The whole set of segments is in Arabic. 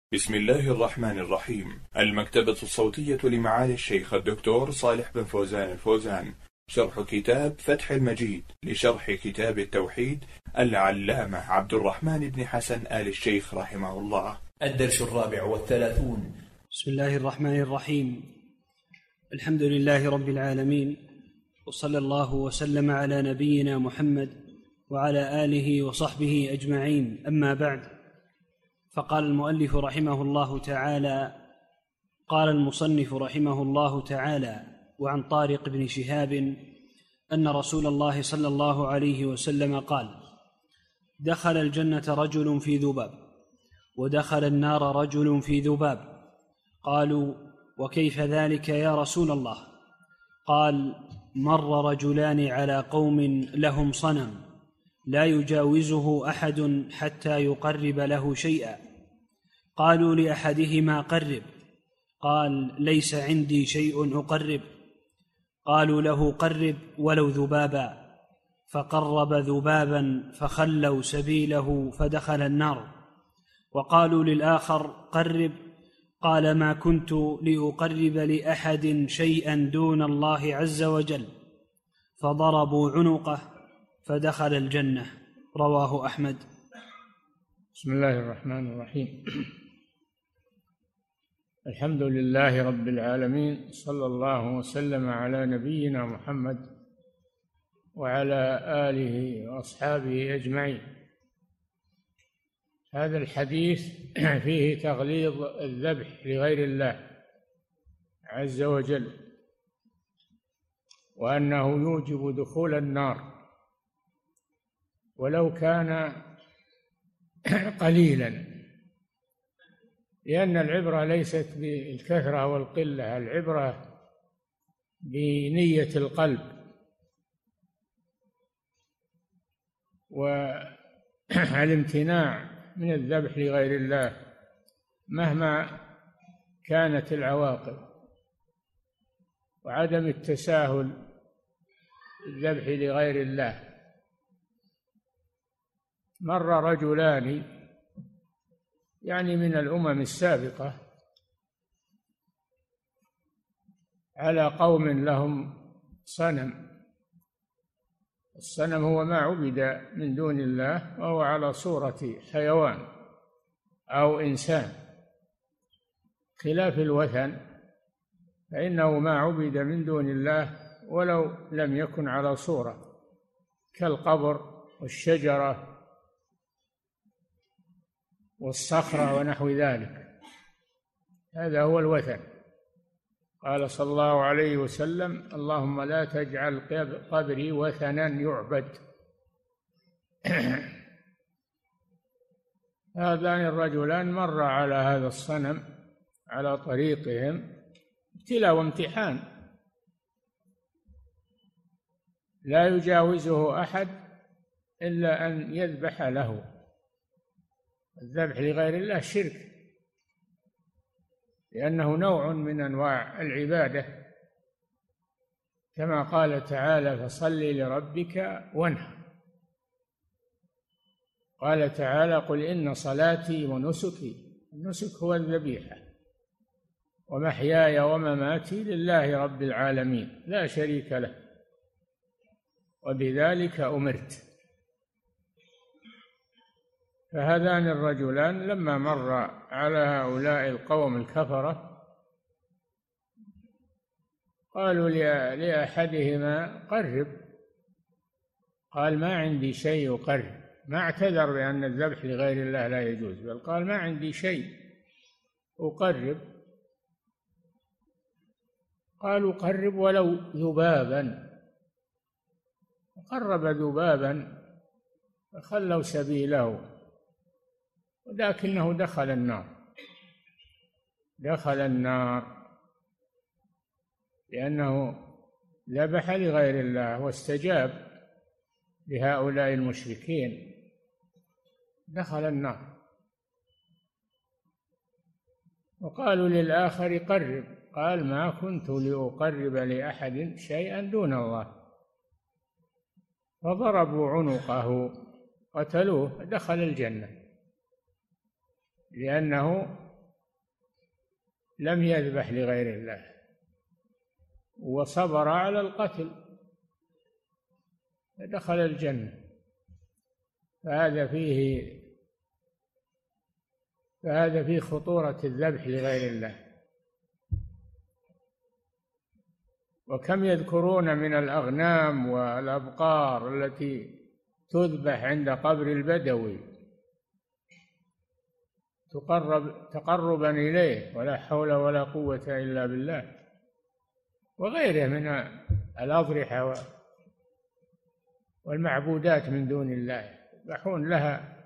بسم الله الرحمن الرحيم. المكتبة الصوتية لمعالي الشيخ الدكتور صالح بن فوزان الفوزان، شرح كتاب فتح المجيد لشرح كتاب التوحيد العلامة عبد الرحمن بن حسن آل الشيخ رحمه الله. الدرس 34. بسم الله الرحمن الرحيم. الحمد لله رب العالمين، وصلى الله وسلم على نبينا محمد وعلى آله وصحبه أجمعين، أما بعد. فقال المؤلف رحمه الله تعالى: قال المصنف رحمه الله تعالى: وعن طارق بن شهاب أن رسول الله صلى الله عليه وسلم قال: دخل الجنة رجل في ذباب، ودخل النار رجل في ذباب. قالوا: وكيف ذلك يا رسول الله؟ قال: مر رجلان على قوم لهم صنم لا يجاوزه أحد حتى يقرب له شيئا. قالوا لأحدهما: قرب. قال: ليس عندي شيء أقرب. قالوا له: قرب ولو ذبابا. فقرب ذبابا فخلوا سبيله فدخل النار. وقالوا للآخر: قرب. قال: ما كنت لأقرب لأحد شيئا دون الله عز وجل. فضربوا عنقه فدخل الجنة. رواه أحمد. بسم الله الرحمن الرحيم. الحمد لله رب العالمين، صلى الله وسلم على نبينا محمد وعلى آله وأصحابه أجمعين. هذا الحديث فيه تغليظ الذبح لغير الله عز وجل، وأنه يوجب دخول النار ولو كان قليلا، لأن العبرة ليست بالكثرة والقلة، العبرة بنية القلب والامتناع من الذبح لغير الله مهما كانت العواقب، وعدم التساهل بالذبح لغير الله. مر رجلان يعني من الأمم السابقة على قوم لهم صنم. الصنم هو ما عبد من دون الله، وهو على صورة حيوان أو إنسان، خلاف الوثن فإنه ما عبد من دون الله ولو لم يكن على صورة، كالقبر والشجرة والصخرة ونحو ذلك، هذا هو الوثن. قال صلى الله عليه وسلم: اللهم لا تجعل قبري وثنا يعبد. هذان الرجلان مر على هذا الصنم على طريقهم، ابتلاء وامتحان، لا يجاوزه أحد إلا أن يذبح له. الذبح لغير الله شرك، لأنه نوع من أنواع العبادة، كما قال تعالى: فصل لربك وانحر. قال تعالى: قل إن صلاتي ونسكي، النسك هو الذبيحة، ومحياي ومماتي لله رب العالمين لا شريك له، وبذلك أمرت. فهذان الرجلان لما مر على هؤلاء القوم الكفرة قالوا لأحدهما: قرب. قال: ما عندي شيء أقرب. ما اعتذر بأن الذبح لغير الله لا يجوز، بل قال: ما عندي شيء أقرب. قالوا: قرب ولو ذبابا. قرب ذبابا فخلوا سبيله، ولكنه دخل النار لأنه ذبح لغير الله واستجاب لهؤلاء المشركين، دخل النار. وقالوا للآخر: قرب. قال: ما كنت لأقرب لأحد شيئا دون الله. فضربوا عنقه قتلوه، دخل الجنة، لأنه لم يذبح لغير الله وصبر على القتل دخل الجنة. فهذا فيه خطورة الذبح لغير الله. وكم يذكرون من الأغنام والأبقار التي تذبح عند قبر البدوي تقربا إليه، ولا حول ولا قوة إلا بالله، وغيره من الأضرحة والمعبودات من دون الله، يذبحون لها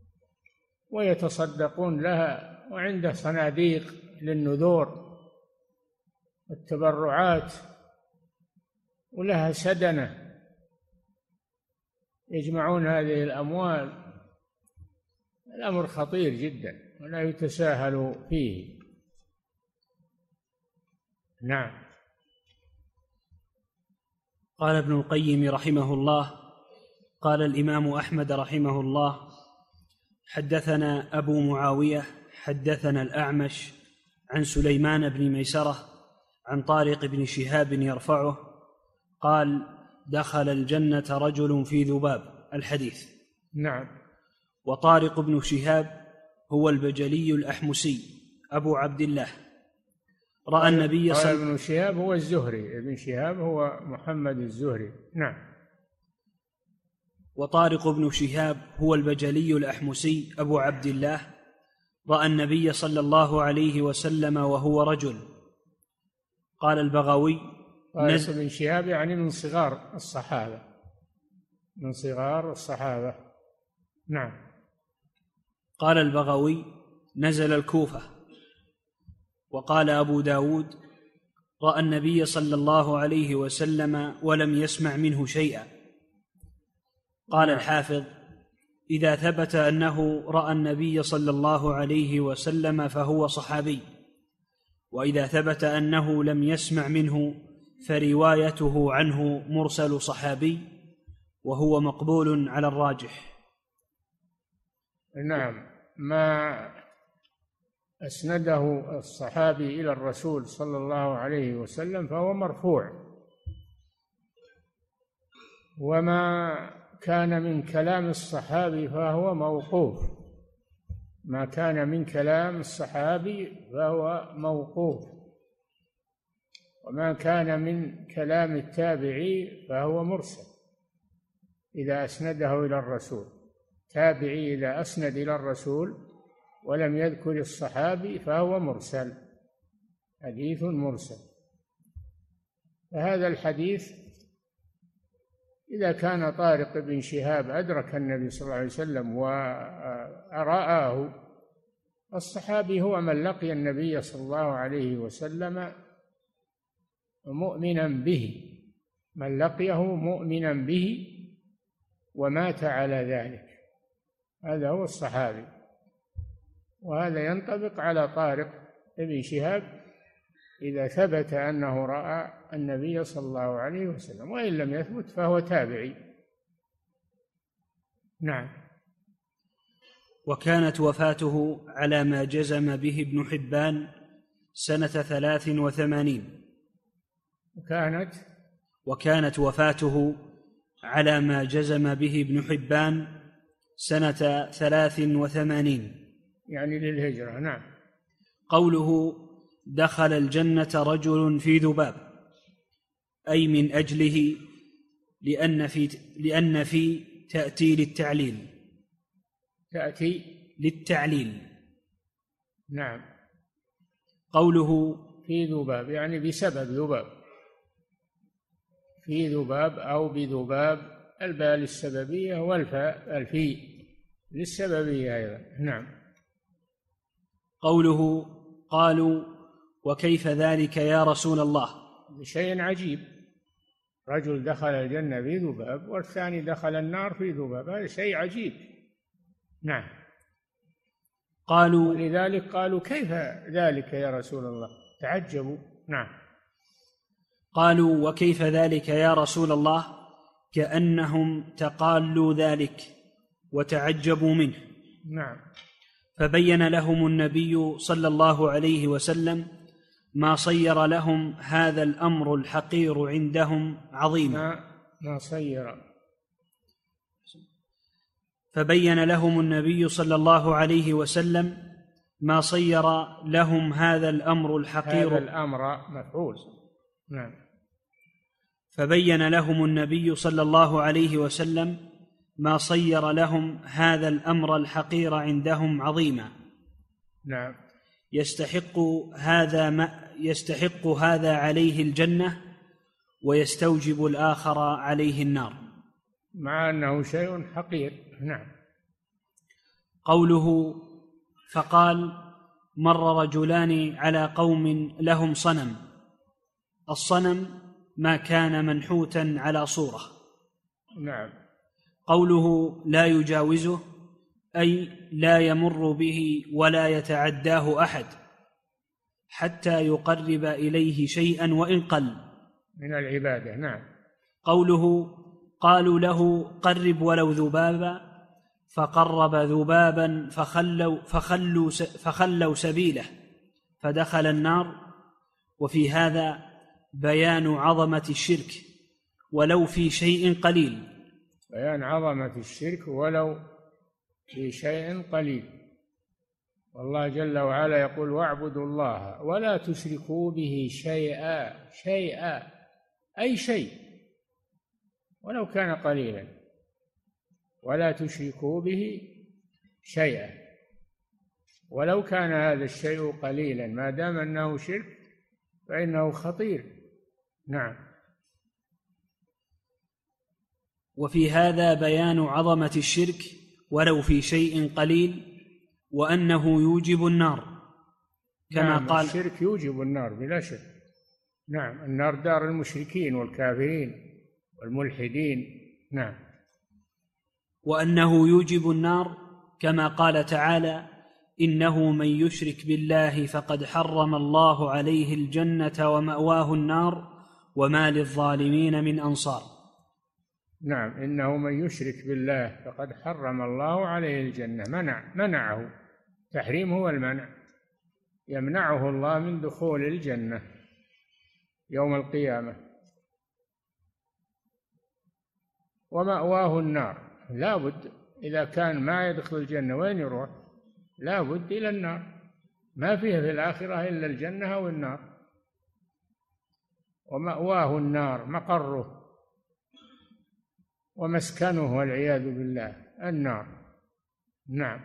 ويتصدقون لها، وعنده صناديق للنذور والتبرعات، ولها سدنة يجمعون هذه الأموال. الأمر خطير جدا ولا يتساهل فيه. نعم. قال ابن القيم رحمه الله: قال الإمام أحمد رحمه الله: حدثنا أبو معاوية حدثنا الأعمش عن سليمان بن ميسرة عن طارق بن شهاب يرفعه قال: دخل الجنة رجل في ذباب. الحديث. نعم. وطارق بن شهاب هو البجلي الأحمسي أبو عبد الله، رأى النبي قال ابن شهاب هو الزهري، ابن شهاب هو محمد الزهري. نعم. وطارق بن شهاب هو البجلي الأحمسي أبو عبد الله، رأى النبي صلى الله عليه وسلم وهو رجل. قال البغوي: طارق بن شهاب يعني من صغار الصحابة، من صغار الصحابة. نعم. قال البغوي: نزل الكوفة. وقال أبو داود: رأى النبي صلى الله عليه وسلم ولم يسمع منه شيئا. قال الحافظ: إذا ثبت أنه رأى النبي صلى الله عليه وسلم فهو صحابي، وإذا ثبت أنه لم يسمع منه فروايته عنه مرسل صحابي، وهو مقبول على الراجح. نعم. ما أسنده الصحابي إلى الرسول صلى الله عليه وسلم فهو مرفوع، وما كان من كلام الصحابي فهو موقوف. ما كان من كلام الصحابي فهو موقوف، وما كان من كلام التابعي فهو مرسل إذا أسنده إلى الرسول. تابعي إذا أسند إلى الرسول ولم يذكر الصحابي فهو مرسل، حديث مرسل. فهذا الحديث إذا كان طارق بن شهاب أدرك النبي صلى الله عليه وسلم ورآه، الصحابي هو من لقي النبي صلى الله عليه وسلم مؤمنا به، من لقيه مؤمنا به ومات على ذلك، هذا هو الصحابي. وهذا ينطبق على طارق بن شهاب إذا ثبت أنه رأى النبي صلى الله عليه وسلم، وإن لم يثبت فهو تابعي. نعم. وكانت وفاته على ما جزم به ابن حبان سنة 83. وكانت وفاته على ما جزم به ابن حبان سنة 83 يعني للهجرة. نعم. قوله: دخل الجنة رجل في ذباب، أي من أجله، لأن في تأتي للتعليل، تأتي للتعليل. نعم. قوله في ذباب يعني بسبب ذباب، في ذباب أو بذباب، الباء للسببية والفاء الفي للسببية أيضا. نعم. قوله: قالوا: وكيف ذلك يا رسول الله؟ شيء عجيب، رجل دخل الجنة في ذباب والثاني دخل النار في ذباب، هذا شيء عجيب. نعم. قالوا: ولذلك قالوا: كيف ذلك يا رسول الله؟ تعجبوا. نعم. قالوا: وكيف ذلك يا رسول الله؟ كأنهم تقالوا ذلك وتعجبوا منه. نعم. فبين لهم النبي صلى الله عليه وسلم ما صير لهم هذا الأمر الحقير عندهم عظيما. ما صير. فبين لهم النبي صلى الله عليه وسلم ما صير لهم هذا الأمر الحقير. هذا الأمر مفعول. نعم. فبين لهم النبي صلى الله عليه وسلم ما صير لهم هذا الأمر الحقير عندهم عظيما. نعم. يستحق هذا عليه الجنة ويستوجب الآخر عليه النار، مع أنه شيء حقير. نعم. قوله فقال مر رجلان على قوم لهم صنم. الصنم ما كان منحوتا على صورة. نعم. قوله لا يجاوزه أي لا يمر به ولا يتعداه أحد حتى يقرب إليه شيئا وإن قل من العبادة. نعم. قوله قالوا له قرب ولو ذبابا، فقرب ذبابا فخلوا سبيله فدخل النار. وفي هذا بيان عظمة الشرك ولو في شيء قليل. بيان عظمة الشرك ولو في شيء قليل. والله جل وعلا يقول واعبدوا الله ولا تشركوا به شيئا أي شيء ولو كان قليلا، ولا تشركوا به شيئا ولو كان هذا الشيء قليلا، ما دام أنه شرك فإنه خطير. نعم. وفي هذا بيان عظمة الشرك ولو في شيء قليل وأنه يوجب النار كما نعم. قال الشرك يوجب النار بلا شك. نعم. النار دار المشركين والكافرين والملحدين. نعم. وأنه يوجب النار كما قال تعالى إنه من يشرك بالله فقد حرم الله عليه الجنة ومأواه النار وما للظالمين من أنصار. نعم. إنه من يشرك بالله فقد حرم الله عليه الجنة. منعه. تحريم هو المنع، يمنعه الله من دخول الجنة يوم القيامة. ومأواه النار. لا بد إذا كان ما يدخل الجنة وين يروح؟ لا بد إلى النار. ما فيها في الآخرة إلا الجنة أو النار. ومأواه النار مقره ومسكنه والعياذ بالله النار. نعم.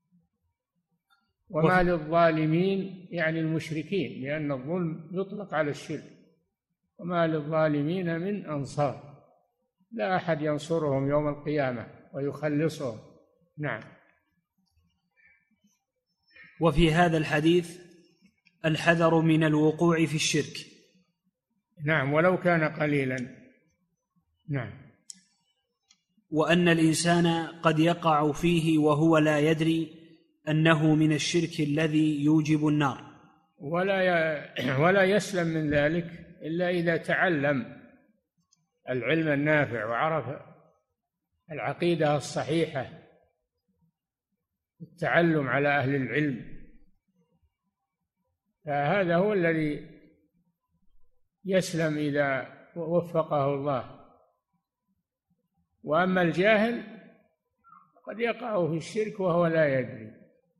وما للظالمين يعني المشركين، لأن الظلم يطلق على الشرك. وما للظالمين من أنصار، لا أحد ينصرهم يوم القيامة ويخلصهم. نعم. وفي هذا الحديث الحذر من الوقوع في الشرك. نعم. ولو كان قليلا. نعم. وأن الإنسان قد يقع فيه وهو لا يدري أنه من الشرك الذي يوجب النار، ولا يسلم من ذلك إلا إذا تعلم العلم النافع وعرف العقيدة الصحيحة، التعلم على أهل العلم، فهذا هو الذي يسلم إذا وفقه الله. وأما الجاهل قد يقع في الشرك وهو لا يدري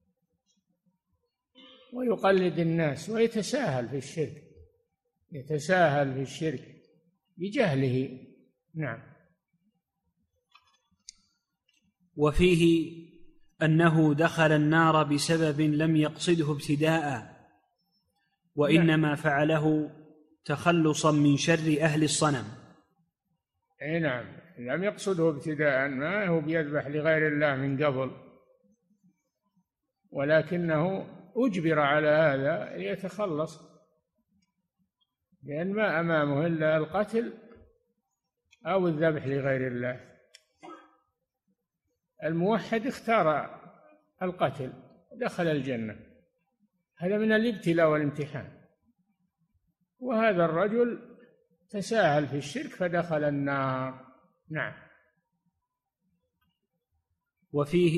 ويقلد الناس ويتساهل في الشرك، يتساهل في الشرك بجهله. نعم. وفيه أنه دخل النار بسبب لم يقصده ابتداء، وإنما فعله تخلصا من شر أهل الصنم. أي نعم. لم يقصده ابتداء، ما هو بيذبح لغير الله من قبل، ولكنه أجبر على هذا ليتخلص، لأن ما أمامه إلا القتل أو الذبح لغير الله. الموحد اختار القتل دخل الجنة، هذا من الابتلاء والامتحان. وهذا الرجل تساهل في الشرك فدخل النار. نعم.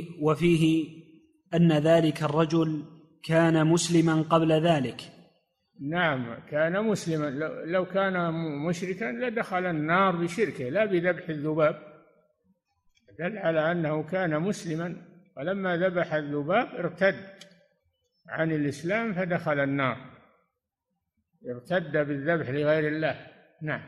وفيه أن ذلك الرجل كان مسلما قبل ذلك، نعم كان مسلما، لو كان مشركا لدخل النار بشركه لا بذبح الذباب، دل على أنه كان مسلما، ولما ذبح الذباب ارتد عن الإسلام فدخل النار، ارتد بالذبح لغير الله. نعم.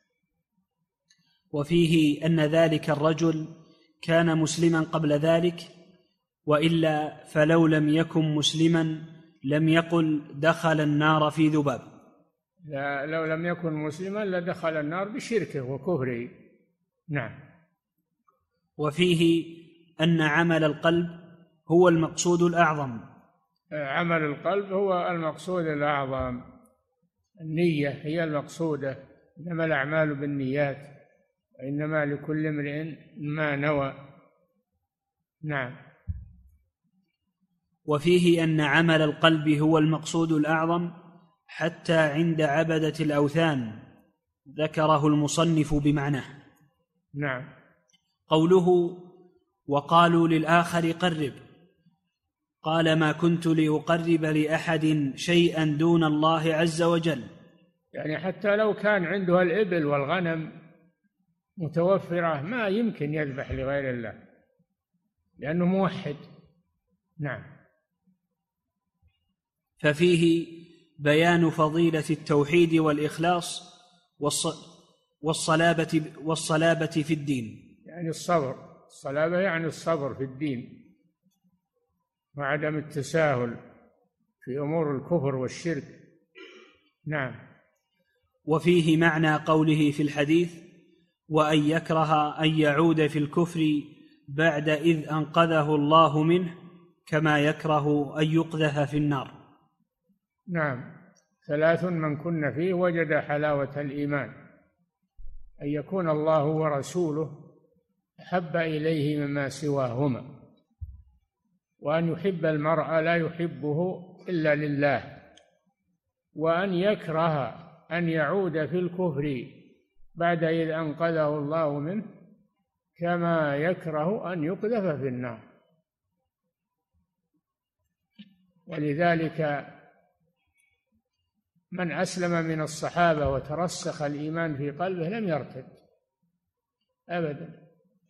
وفيه أن ذلك الرجل كان مسلما قبل ذلك، وإلا فلو لم يكن مسلما لم يقل دخل النار في ذباب. لا، لو لم يكن مسلما لدخل النار بشركه وكفره. نعم. وفيه أن عمل القلب هو المقصود الأعظم. عمل القلب هو المقصود الأعظم، النية هي المقصودة، إنما الأعمال بالنيات وإنما لكل امرئ ما نوى. نعم. وفيه أن عمل القلب هو المقصود الأعظم حتى عند عبدة الأوثان، ذكره المصنف بمعناه. نعم. قوله وقالوا للآخر قرب، قال ما كنت لأقرب لأحد شيئا دون الله عز وجل، يعني حتى لو كان عنده الإبل والغنم متوفرة ما يمكن يذبح لغير الله لأنه موحد. نعم. ففيه بيان فضيلة التوحيد والإخلاص والصلابة في الدين، يعني الصبر، الصلابة يعني الصبر في الدين وعدم التساهل في أمور الكفر والشرك. نعم. وفيه معنى قوله في الحديث وأن يكره أن يعود في الكفر بعد إذ أنقذه الله منه كما يكره أن يقذف في النار. نعم. 3 من كن فيه وجد حلاوة الإيمان: أن يكون الله ورسوله أحب إليه مما سواهما، وأن يحب المرء لا يحبه إلا لله، وأن يكره أن يعود في الكفر بعد إذ أنقذه الله منه كما يكره أن يقذف في النار. ولذلك من أسلم من الصحابة وترسخ الإيمان في قلبه لم يرتد أبدا،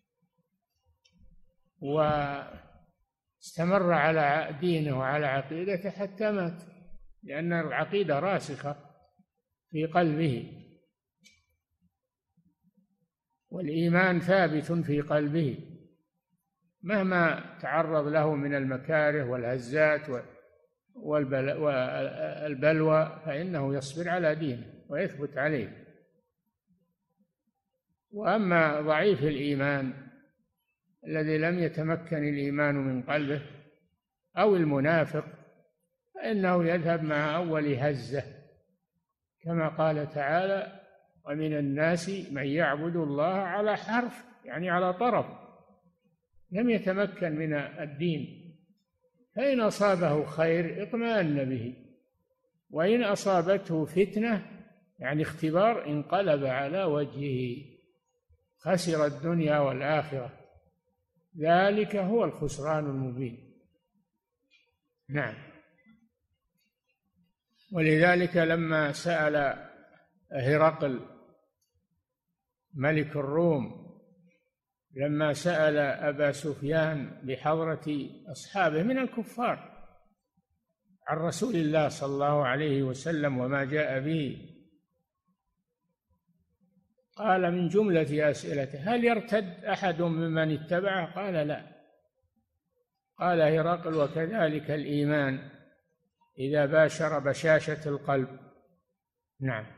واستمر على دينه وعلى عقيدته حتى مات، لأن العقيدة راسخة في قلبه والإيمان ثابت في قلبه مهما تعرض له من المكاره والهزات والبلوى فإنه يصبر على دينه ويثبت عليه. وأما ضعيف الإيمان الذي لم يتمكن الإيمان من قلبه أو المنافق فإنه يذهب مع أول هزة، كما قال تعالى: ومن الناس من يعبد الله على حرف، يعني على طرف، لم يتمكن من الدين، فإن أصابه خير اطمأن به، وإن أصابته فتنة يعني اختبار انقلب على وجهه، خسر الدنيا والآخرة، ذلك هو الخسران المبين. نعم. ولذلك لما سأل هرقل ملك الروم، لما سأل أبا سفيان بحضرة أصحابه من الكفار عن رسول الله صلى الله عليه وسلم وما جاء به، قال من جملة أسئلته: هل يرتد أحد ممن اتبعه؟ قال لا. قال هرقل: وكذلك الإيمان إذا باشر بشاشة القلب. نعم.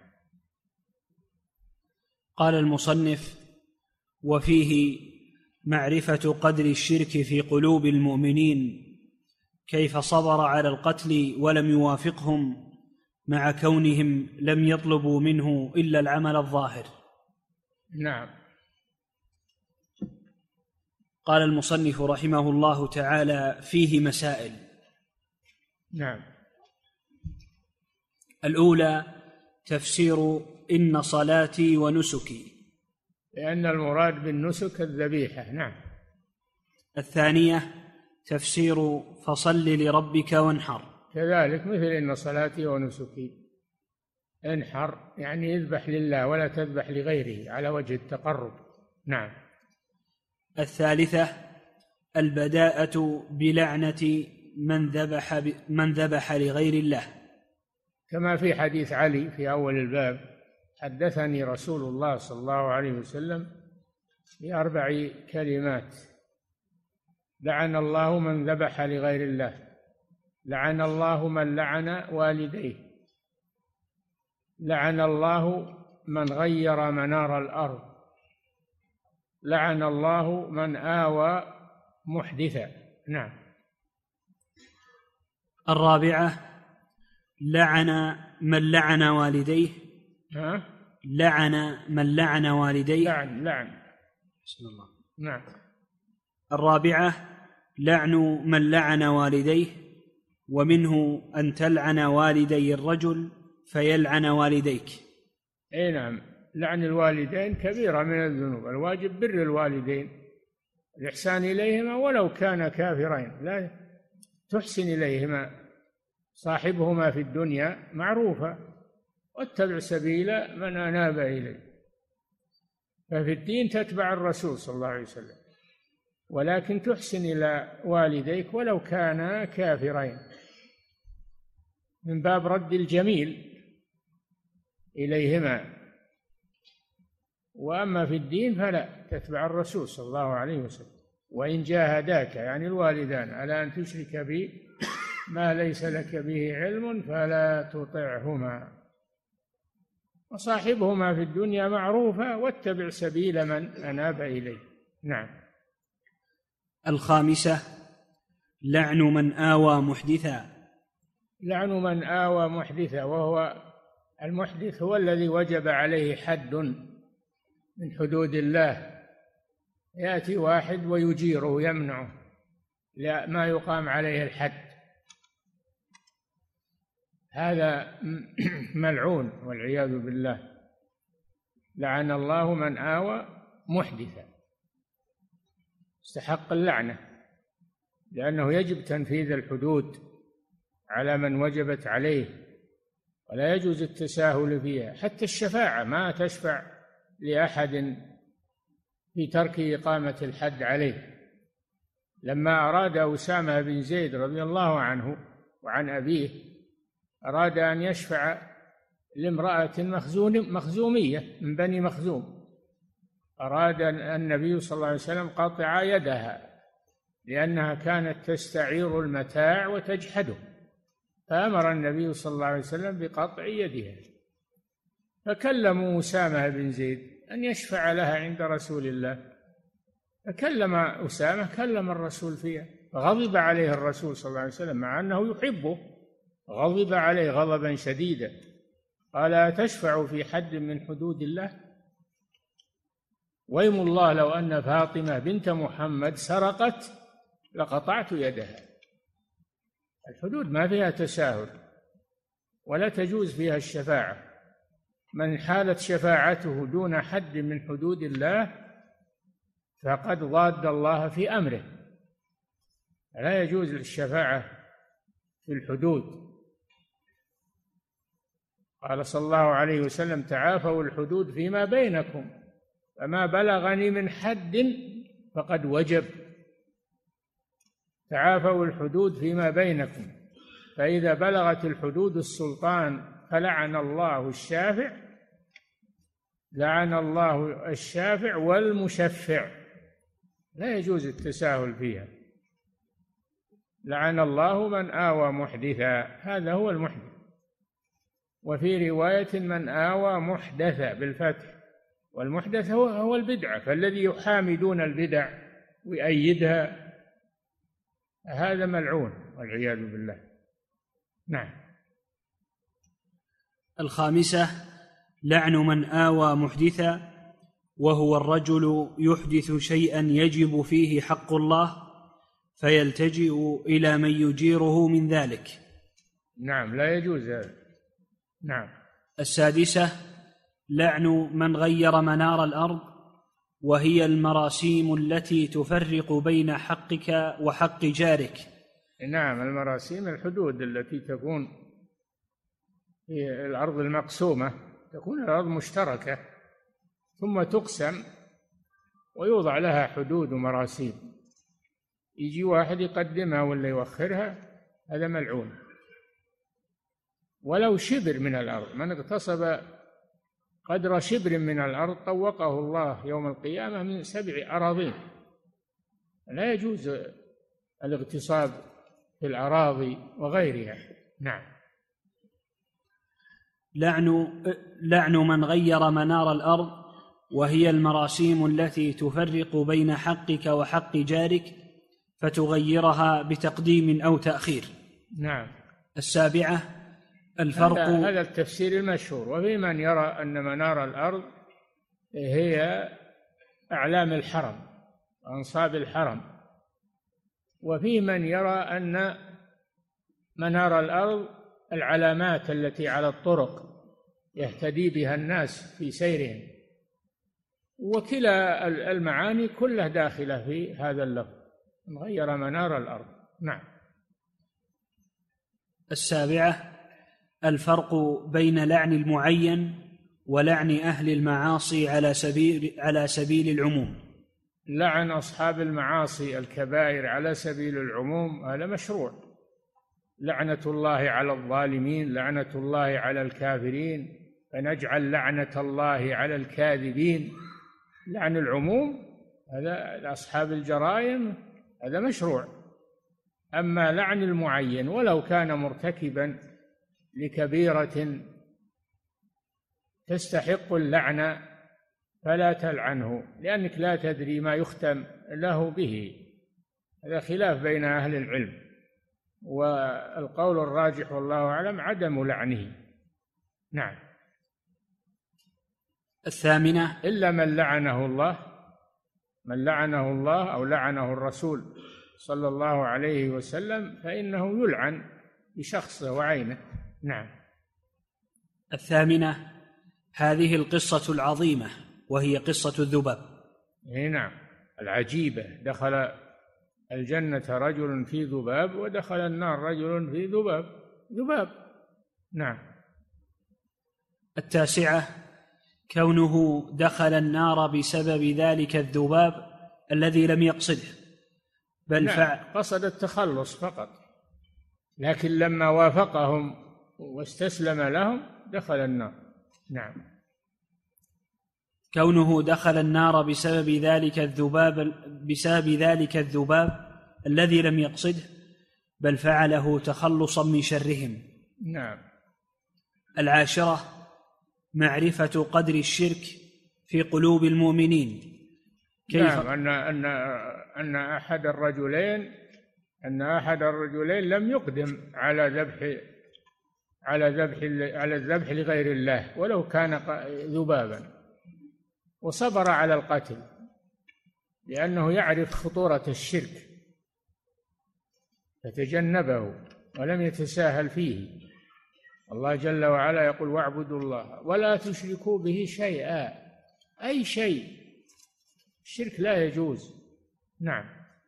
قال المصنف: وفيه معرفة قدر الشرك في قلوب المؤمنين، كيف صبر على القتل ولم يوافقهم مع كونهم لم يطلبوا منه إلا العمل الظاهر. نعم. قال المصنف رحمه الله تعالى: فيه مسائل. نعم. الأولى تفسير إن صلاتي ونسكي، لأن المراد بالنسك الذبيحة. نعم. الثانية تفسير فصل لربك وانحر، كذلك مثل إن صلاتي ونسكي. انحر يعني اذبح لله ولا تذبح لغيره على وجه التقرب. نعم. الثالثة البداءة بلعنة من ذبح لغير الله، كما في حديث علي في أول الباب: حدثني رسول الله صلى الله عليه وسلم ب4 كلمات: لعن الله من ذبح لغير الله، لعن الله من لعن والديه، لعن الله من غير منار الأرض، لعن الله من آوى محدثا. نعم. الرابعة لعن من لعن والديه، لعن من لعن والديه، لعن. بسم الله. نعم. الرابعة لعن من لعن والديه، ومنه أن تلعن والدي الرجل فيلعن والديك. أي نعم، لعن الوالدين كبيرة من الذنوب. الواجب بر الوالدين، الإحسان إليهما ولو كان كافرين، لا تحسن إليهما، صاحبهما في الدنيا معروفة، واتبع سبيل من أناب إليه. ففي الدين تتبع الرسول صلى الله عليه وسلم، ولكن تحسن إلى والديك ولو كانا كافرين، من باب رد الجميل إليهما. وأما في الدين فلا، تتبع الرسول صلى الله عليه وسلم. وإن جاهداك يعني الوالدان على أن تشرك بي ما ليس لك به علم فلا تطعهما، وصاحبهما في الدنيا معروفة، واتبع سبيل من أناب إليه. نعم. الخامسة لعن من آوى محدثا، لعن من آوى محدثا، وهو المحدث هو الذي وجب عليه حد من حدود الله، يأتي واحد ويجيره يمنعه لا ما يقام عليه الحد، هذا ملعون والعياذ بالله. لعن الله من آوى محدثا، استحق اللعنة، لأنه يجب تنفيذ الحدود على من وجبت عليه، ولا يجوز التساهل فيها. حتى الشفاعة ما تشفع لأحد في ترك إقامة الحد عليه. لما أراد أسامة بن زيد رضي الله عنه وعن أبيه، أراد أن يشفع لامرأة مخزومية من بني مخزوم، أراد النبي صلى الله عليه وسلم قطع يدها لأنها كانت تستعير المتاع وتجحده، فأمر النبي صلى الله عليه وسلم بقطع يدها. فكلموا أسامة بن زيد أن يشفع لها عند رسول الله، فكلم أسامة، كلم الرسول فيها، فغضب عليه الرسول صلى الله عليه وسلم مع أنه يحبه، غضب عليه غضبا شديدا، قال: أتشفع في حد من حدود الله؟ ويم الله لو أن فاطمة بنت محمد سرقت لقطعت يدها. الحدود ما فيها تساهل ولا تجوز فيها الشفاعة. من حالت شفاعته دون حد من حدود الله فقد ضاد الله في أمره، لا يجوز الشفاعة في الحدود. قال صلى الله عليه وسلم: تعافوا الحدود فيما بينكم، فما بلغني من حد فقد وجب. تعافوا الحدود فيما بينكم، فإذا بلغت الحدود السلطان فلعن الله الشافع، لعن الله الشافع والمشفع، لا يجوز التساهل فيها. لعن الله من آوى محدثا، هذا هو المحدث. وفي رواية من آوى محدثا بالفتح، والمحدث هو البدعة، فالذي يحامدون البدع ويؤيدها هذا ملعون والعياذ بالله. نعم. الخامسة لعن من آوى محدثا، وهو الرجل يحدث شيئا يجب فيه حق الله فيلتجئ إلى من يجيره من ذلك. نعم، لا يجوز هذا. نعم. السادسة لعن من غير منار الأرض، وهي المراسيم التي تفرق بين حقك وحق جارك. نعم، المراسيم الحدود التي تكون في الأرض المقسومة، تكون الأرض مشتركة ثم تقسم ويوضع لها حدود ومراسيم، يجي واحد يقدمها ولا يوخرها، هذا ملعون. ولو شبر من الأرض، من اغتصب قدر شبر من الأرض طوقه الله يوم القيامة من 7 أراضين. لا يجوز الاغتصاب في الأراضي وغيرها. نعم. لعن من غير منار الأرض، وهي المراسيم التي تفرق بين حقك وحق جارك فتغيرها بتقديم أو تأخير. نعم. 7 الفرق. هذا التفسير المشهور. وفي من يرى أن منار الأرض هي أعلام الحرم وأنصاب الحرم، وفي من يرى أن منار الأرض العلامات التي على الطرق يهتدي بها الناس في سيرهم، وكلا المعاني كلها داخلة في هذا اللفظ، من غير منار الأرض. نعم. 7 الفرق بين لعن المعين ولعن أهل المعاصي على سبيل العموم. لعن أصحاب المعاصي الكبائر على سبيل العموم هذا مشروع. لعنة الله على الظالمين، لعنة الله على الكافرين، فنجعل لعنة الله على الكاذبين. لعن العموم هذا أصحاب الجرائم هذا مشروع. أما لعن المعين ولو كان مرتكبا لكبيرة تستحق اللعنة فلا تلعنه، لأنك لا تدري ما يختم له به. هذا خلاف بين أهل العلم، والقول الراجح والله أعلم عدم لعنه. نعم. 8 إلا من لعنه الله، من لعنه الله أو لعنه الرسول صلى الله عليه وسلم فإنه يلعن بشخصه وعينه. نعم. 8 هذه القصة العظيمة وهي قصة الذباب. نعم، العجيبة. دخل الجنة رجل في ذباب، ودخل النار رجل في ذباب. نعم. 9 كونه دخل النار بسبب ذلك الذباب الذي لم يقصده، بل قصد التخلص فقط، لكن لما وافقهم واستسلم لهم دخل النار. نعم. كونه دخل النار بسبب ذلك الذباب الذي لم يقصده، بل فعله تخلصا من شرهم. نعم. 10 معرفة قدر الشرك في قلوب المؤمنين. كيف؟ نعم. أن أحد الرجلين لم يقدم على الذبح لغير الله ولو كان ذبابا، وصبر على القتل لأنه يعرف خطورة الشرك فتجنبه ولم يتساهل فيه. الله جل وعلا يقول: واعبدوا الله ولا تشركوا به شيئا، أي شيء، الشرك لا يجوز. نعم.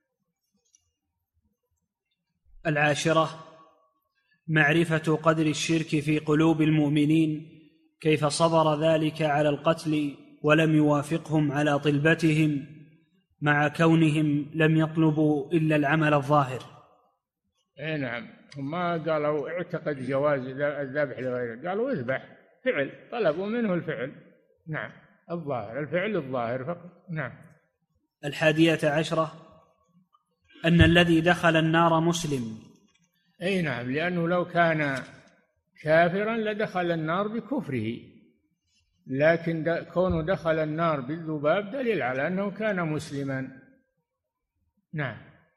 10 معرفة قدر الشرك في قلوب المؤمنين، كيف صبر ذلك على القتل ولم يوافقهم على طلبتهم مع كونهم لم يطلبوا إلا العمل الظاهر. نعم. هم ما قالوا اعتقد جواز الذبح لغيره، قالوا اذبح، فعل، طلبوا منه الفعل. نعم. الظاهر، الفعل الظاهر فقط. نعم. 11 أن الذي دخل النار مسلم. أي نعم، لأنه لو كان كافرا لدخل النار بكفره، لكن كونه دخل النار بالذباب دليل على أنه كان مسلما. نعم.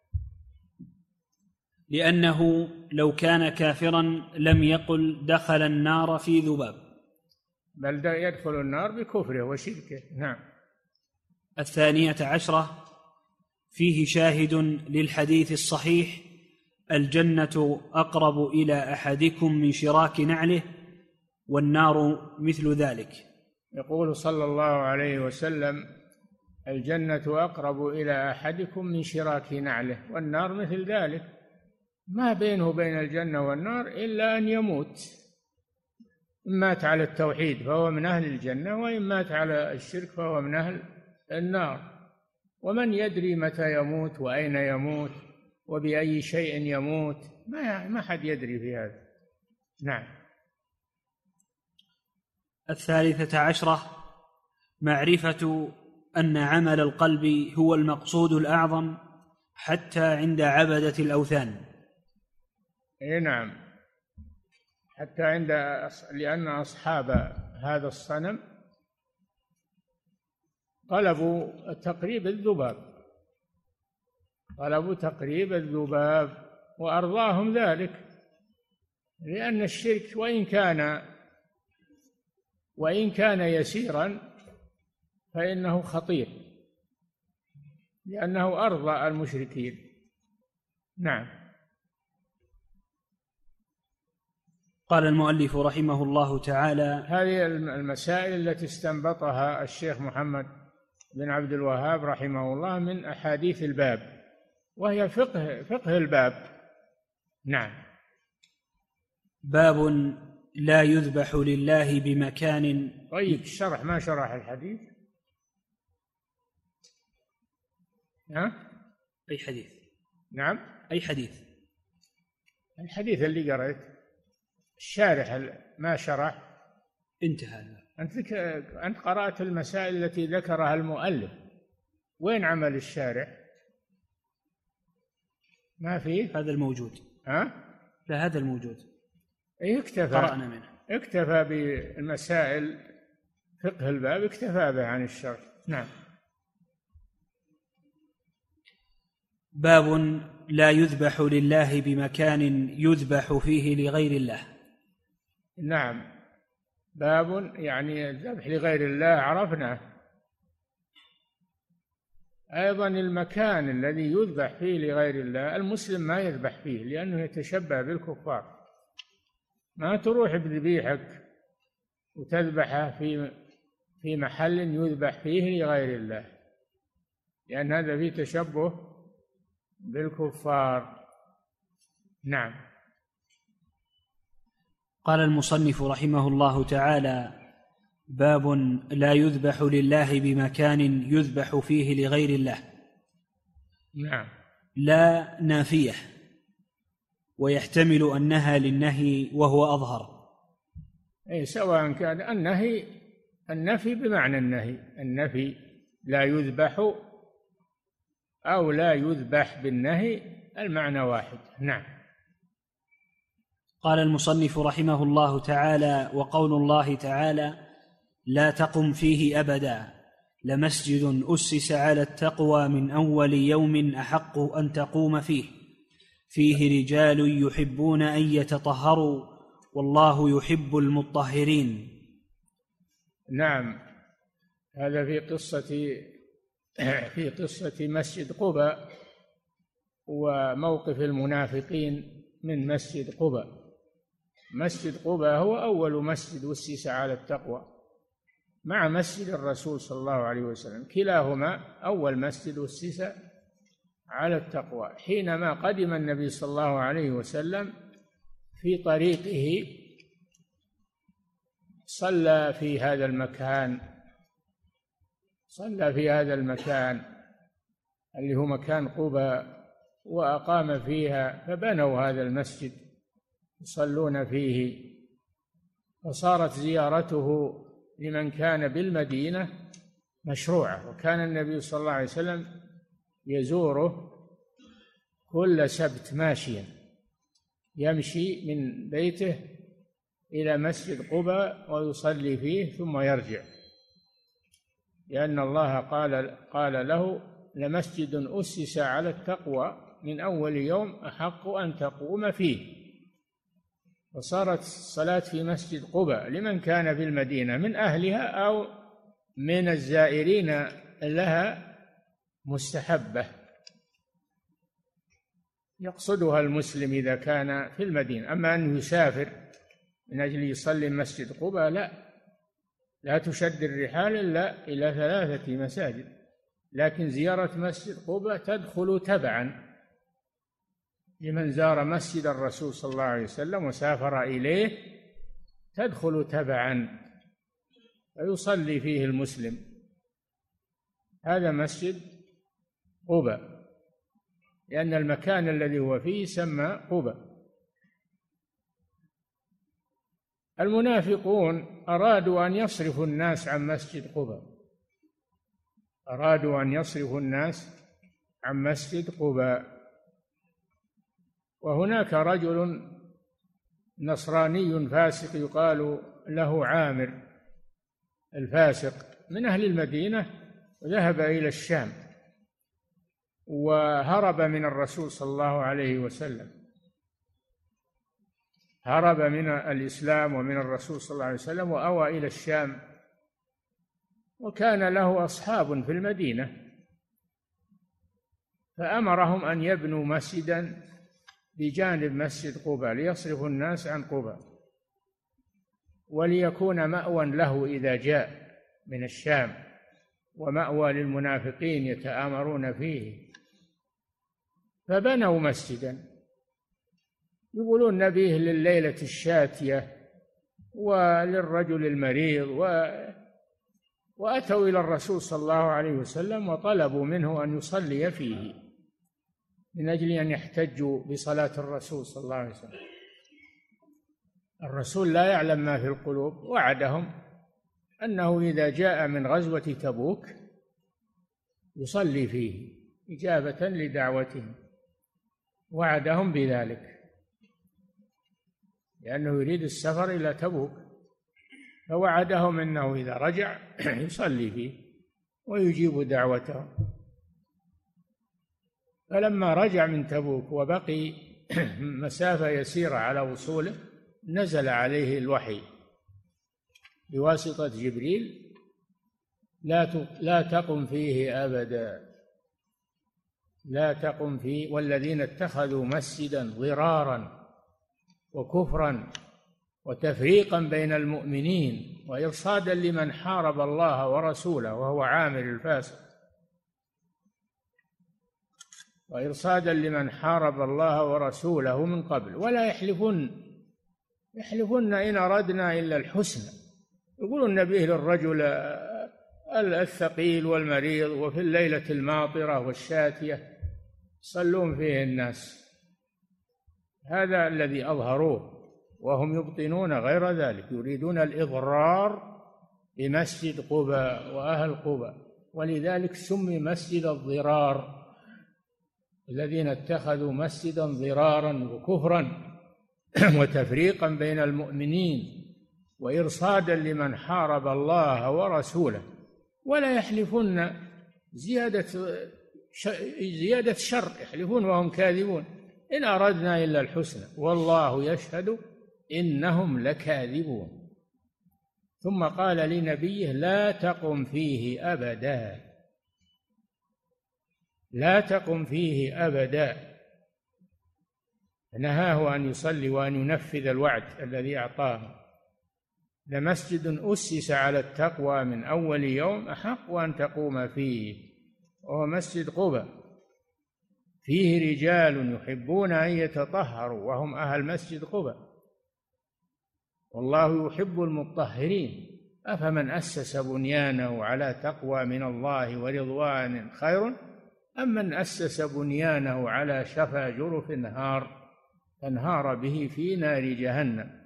لأنه لو كان كافرا لم يقل دخل النار في ذباب، بل يدخل النار بكفره وشركه. نعم. 12 فيه شاهد للحديث الصحيح: الجنة أقرب إلى أحدكم من شراك نعله، والنار مثل ذلك. يقول صلى الله عليه وسلم: الجنة أقرب إلى أحدكم من شراك نعله، والنار مثل ذلك. ما بينه وبين الجنة والنار إلا أن يموت، إن مات على التوحيد فهو من أهل الجنة، وإن مات على الشرك فهو من أهل النار. ومن يدري متى يموت وأين يموت وبأي شيء يموت؟ ما حد يدري في هذا. نعم. 13 معرفة أن عمل القلب هو المقصود الأعظم حتى عند عبدة الأوثان. نعم، حتى لأن أصحاب هذا الصنم طلبوا تقريب الذباب وأرضاهم ذلك، لأن الشرك وإن كان يسيرا فإنه خطير، لأنه أرضى المشركين. نعم. قال المؤلف رحمه الله تعالى: هذه المسائل التي استنبطها الشيخ محمد بن عبد الوهاب رحمه الله من أحاديث الباب، وهي فقه الباب. نعم. باب لا يذبح لله بمكان. طيب، الشرح ما شرح الحديث؟ أي حديث؟ نعم، أي حديث؟ الحديث اللي قرأت، الشارح ما شرح. انتهى. أنت قرأت المسائل التي ذكرها المؤلف، وين عمل الشارح؟ ما فيه هذا الموجود. لا، هذا الموجود. قرأنا منه. اكتفى بالمسائل فقه الباب، اكتفى به عن الشرح. نعم. باب لا يذبح لله بمكان يذبح فيه لغير الله. نعم، باب يعني الذبح لغير الله عرفناه. أيضا المكان الذي يذبح فيه لغير الله المسلم ما يذبح فيه، لأنه يتشبه بالكفار. ما تروح بذبيحك وتذبحه في محل يذبح فيه لغير الله، لأن هذا فيه تشبه بالكفار. نعم. قال المصنف رحمه الله تعالى: باب لا يذبح لله بمكان يذبح فيه لغير الله. نعم. لا نافية، ويحتمل أنها للنهي وهو أظهر. أي سواء كان النفي بمعنى النفي لا يذبح أو لا يذبح بالنهي، المعنى واحد. نعم. قال المصنف رحمه الله تعالى: وقول الله تعالى: لا تقم فيه أبدا لمسجد أسس على التقوى من أول يوم أحق أن تقوم فيه رجال يحبون أن يتطهروا والله يحب المطهرين. نعم، هذا في قصة مسجد قباء وموقف المنافقين من مسجد قباء. مسجد قباء هو أول مسجد أسس على التقوى مع مسجد الرسول صلى الله عليه وسلم، كلاهما أول مسجد أسس على التقوى. حينما قدم النبي صلى الله عليه وسلم في طريقه صلى في هذا المكان اللي هو مكان قباء، وأقام فيها، فبنوا هذا المسجد يصلون فيه، وصارت زيارته لمن كان بالمدينة مشروعة. وكان النبي صلى الله عليه وسلم يزوره كل سبت ماشيا، يمشي من بيته إلى مسجد قباء ويصلي فيه ثم يرجع، لأن الله قال له: لمسجد أسس على التقوى من أول يوم أحق أن تقوم فيه. وصارت الصلاة في مسجد قباء لمن كان بالمدينة من أهلها أو من الزائرين لها مستحبة يقصدها المسلم إذا كان في المدينة. أما أن يسافر من أجل يصلي مسجد قباء لا تشد الرحال إلا إلى 3 مساجد، لكن زيارة مسجد قباء تدخل تبعا لمن زار مسجد الرسول صلى الله عليه وسلم وسافر إليه تدخل تبعا فيصلي فيه المسلم. هذا مسجد قباء، لأن المكان الذي هو فيه يسمى قباء. المنافقون أرادوا أن يصرفوا الناس عن مسجد قباء، أرادوا أن يصرفوا الناس عن مسجد قباء. وهناك رجل نصراني فاسق يقال له عامر الفاسق من أهل المدينة، ذهب إلى الشام وهرب من الرسول صلى الله عليه وسلم، هرب من الإسلام ومن الرسول صلى الله عليه وسلم وأوى إلى الشام، وكان له أصحاب في المدينة، فأمرهم أن يبنوا مسجدا بجانب مسجد قباء ليصرفوا الناس عن قباء، وليكون مأوى له إذا جاء من الشام، ومأوى للمنافقين يتآمرون فيه. فبنوا مسجدا يقولون نبيه لليلة الشاتية وللرجل المريض، وأتوا إلى الرسول صلى الله عليه وسلم وطلبوا منه أن يصلي فيه من أجل أن يحتجوا بصلاة الرسول صلى الله عليه وسلم. الرسول لا يعلم ما في القلوب، وعدهم أنه إذا جاء من غزوة تبوك يصلي فيه إجابة لدعوتهم، وعدهم بذلك لأنه يريد السفر إلى تبوك، فوعدهم أنه إذا رجع يصلي فيه ويجيب دعوتهم. فلما رجع من تبوك وبقي مسافة يسيرة على وصوله نزل عليه الوحي بواسطة جبريل: لا تقم فيه أبدا، لا تقم فيه، والذين اتخذوا مسجدا ضرارا وكفرا وتفريقا بين المؤمنين وإرصادا لمن حارب الله ورسوله وهو عامر الفاسق، وإرصادا لمن حارب الله ورسوله من قبل، ولا يحلفن إن أردنا إلا الحسنى. يقولون نبيه للرجل الثقيل والمريض وفي الليلة الماطرة والشاتية يصلون فيه الناس. هذا الذي أظهروه، وهم يبطنون غير ذلك، يريدون الإضرار بمسجد قباء وأهل قباء، ولذلك سمي مسجد الضرار، الذين اتخذوا مسجدا ضرارا وكفرا وتفريقا بين المؤمنين وإرصادا لمن حارب الله ورسوله. ولا يحلفون زيادة شر، يحلفون وهم كاذبون، إن أردنا إلا الحسنى والله يشهد إنهم لكاذبون. ثم قال لنبيه: لا تقم فيه أبدا، لا تقم فيه أبدا. نهاه أن يصلي وأن ينفذ الوعد الذي أعطاه. لمسجد أسس على التقوى من أول يوم أحق أن تقوم فيه، وهو مسجد قباء، فيه رجال يحبون أن يتطهروا وهم أهل مسجد قباء، والله يحب المطهرين. أفمن أسس بنيانه على تقوى من الله ورضوان خير أم من أسس بنيانه على شفا جرف نهار فانهار به في نار جهنم.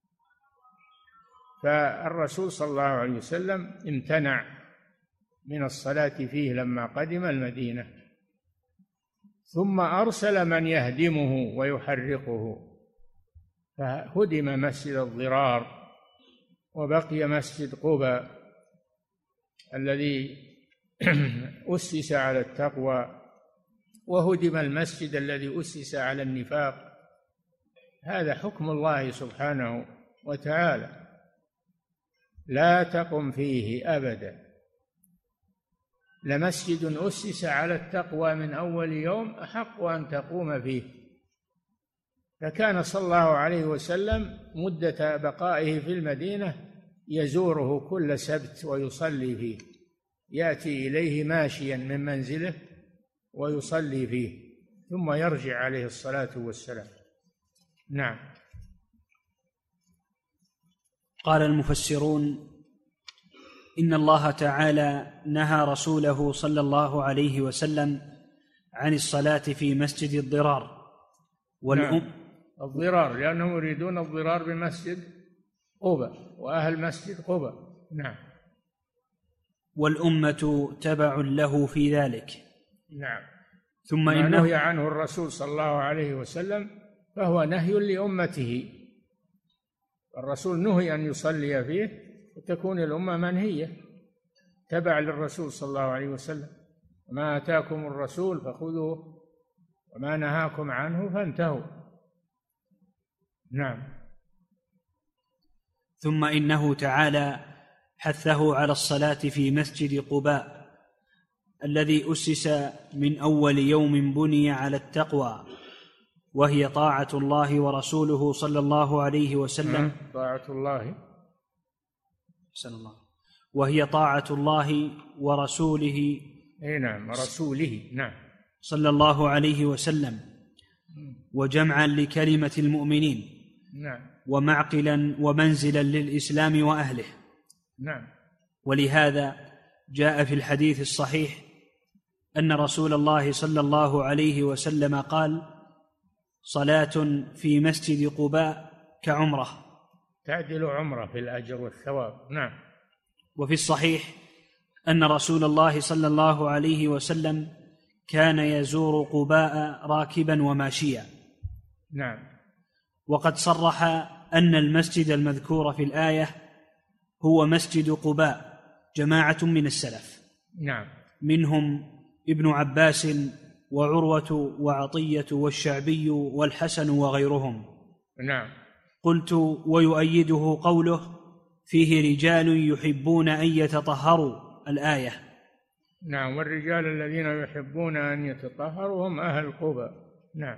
فالرسول صلى الله عليه وسلم امتنع من الصلاة فيه لما قدم المدينة، ثم أرسل من يهدمه ويحرقه، فهدم مسجد الضرار وبقي مسجد قباء الذي أسس على التقوى، وهدم المسجد الذي أسس على النفاق. هذا حكم الله سبحانه وتعالى: لا تقم فيه أبدا. لمسجد أسس على التقوى من أول يوم أحق أن تقوم فيه. فكان صلى الله عليه وسلم مدة بقائه في المدينة يزوره كل سبت ويصلي فيه، يأتي إليه ماشيا من منزله ويصلي فيه، ثم يرجع عليه الصلاة والسلام. نعم. قال المفسرون إن الله تعالى نهى رسوله صلى الله عليه وسلم عن الصلاة في مسجد الضرار الضرار لأنهم يريدون الضرار بمسجد قباء وأهل مسجد قباء. نعم. والأمة تبع له في ذلك. نعم. ثم ما نهي عنه الرسول صلى الله عليه وسلم فهو نهي لأمته. الرسول نهي أن يصلي فيه وتكون الأمة منهية تبع للرسول صلى الله عليه وسلم. ما آتاكم الرسول فخذوه وما نهاكم عنه فانتهوا. نعم. ثم إنه تعالى حثه على الصلاة في مسجد قباء الذي أسس من أول يوم بني على التقوى وهي طاعة الله ورسوله صلى الله عليه وسلم. طاعة الله. وهي طاعة الله ورسوله. نعم. رسوله. نعم. صلى الله عليه وسلم وجمعا لكلمة المؤمنين. نعم. ومعقلا ومنزلا للإسلام وأهله. نعم. ولهذا جاء في الحديث الصحيح أن رسول الله صلى الله عليه وسلم قال: صلاة في مسجد قباء كعمرة، تعدل عمرة في الأجر والثواب. نعم. وفي الصحيح أن رسول الله صلى الله عليه وسلم كان يزور قباء راكبا وماشيا. نعم. وقد صرح أن المسجد المذكور في الآية هو مسجد قباء جماعة من السلف. نعم. منهم ابن عباس وعروة وعطية والشعبي والحسن وغيرهم. نعم. قلت: ويؤيده قوله: فيه رجال يحبون أن يتطهروا، الآية. نعم. والرجال الذين يحبون أن يتطهروا هم أهل قباء. نعم.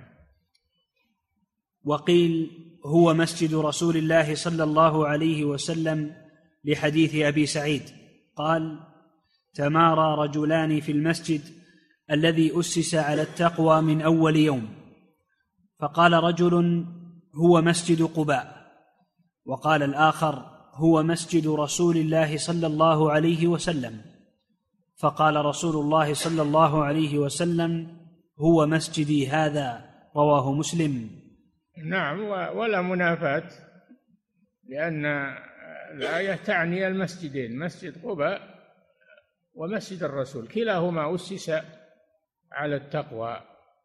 وقيل هو مسجد رسول الله صلى الله عليه وسلم لحديث أبي سعيد قال: تمارى رجلان في المسجد الذي أسس على التقوى من أول يوم، فقال رجل: هو مسجد قباء، وقال الآخر: هو مسجد رسول الله صلى الله عليه وسلم، فقال رسول الله صلى الله عليه وسلم: هو مسجدي هذا، رواه مسلم. نعم. ولا منافاة، لأن الآية تعني المسجدين، مسجد قباء ومسجد الرسول، كلاهما أسس على التقوى.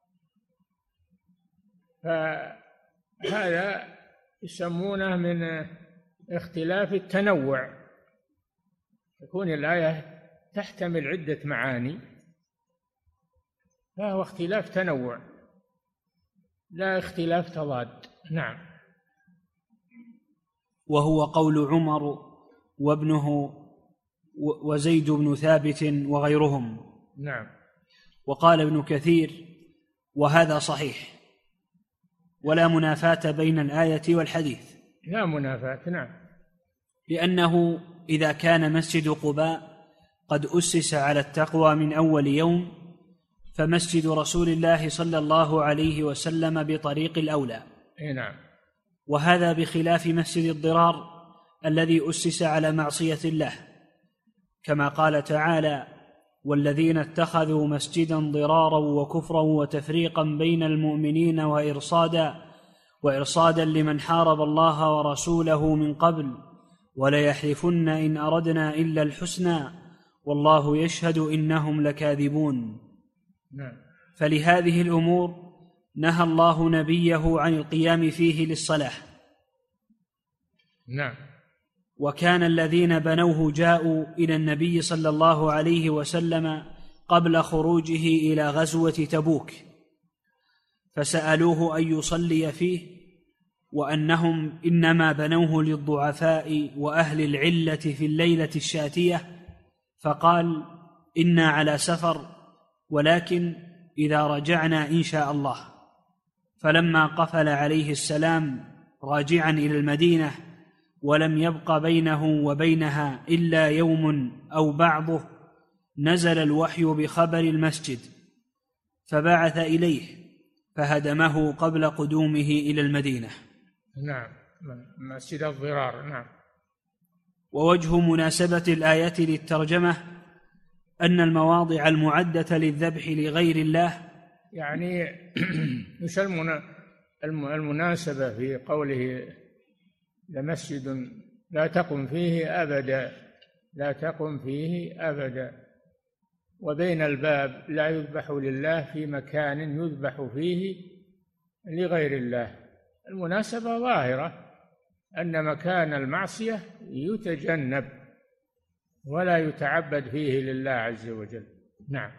فهذا يسمونه من اختلاف التنوع، تكون الآية تحتمل عدة معاني، فهو اختلاف تنوع لا اختلاف تضاد. نعم. وهو قول عمر وابنه وزيد بن ثابت وغيرهم. نعم. وقال ابن كثير: وهذا صحيح، ولا منافاة بين الآية والحديث. لا منافاة. نعم. لأنه إذا كان مسجد قباء قد أسس على التقوى من أول يوم، فمسجد رسول الله صلى الله عليه وسلم بطريق الأولى. نعم. وهذا بخلاف مسجد الضرار الذي أسس على معصية الله، كما قال تعالى: والذين اتخذوا مسجدا ضرارا وكفرا وتفريقا بين المؤمنين وإرصادا لمن حارب الله ورسوله من قبل وليحلفن إن أردنا إلا الحسنى والله يشهد إنهم لكاذبون. نعم. فلهذه الأمور نهى الله نبيه عن القيام فيه للصلاة. نعم. وكان الذين بنوه جاءوا إلى النبي صلى الله عليه وسلم قبل خروجه إلى غزوة تبوك، فسألوه أن يصلي فيه، وأنهم إنما بنوه للضعفاء وأهل العلة في الليلة الشاتية، فقال: إنا على سفر، ولكن إذا رجعنا إن شاء الله. فلما قفل عليه السلام راجعا إلى المدينة ولم يبق بينه وبينها إلا يوم أو بعضه، نزل الوحي بخبر المسجد فبعث إليه فهدمه قبل قدومه إلى المدينة. نعم. مسجد الضرار. نعم. ووجه مناسبة الآية للترجمة أن المواضع المعدة للذبح لغير الله، يعني مش المناسبة في قوله لمسجد لا تقم فيه أبدا، لا تقم فيه أبدا، وبين الباب لا يذبح لله في مكان يذبح فيه لغير الله. المناسبة ظاهرة أن مكان المعصية يتجنب ولا يتعبد فيه لله عز وجل. نعم.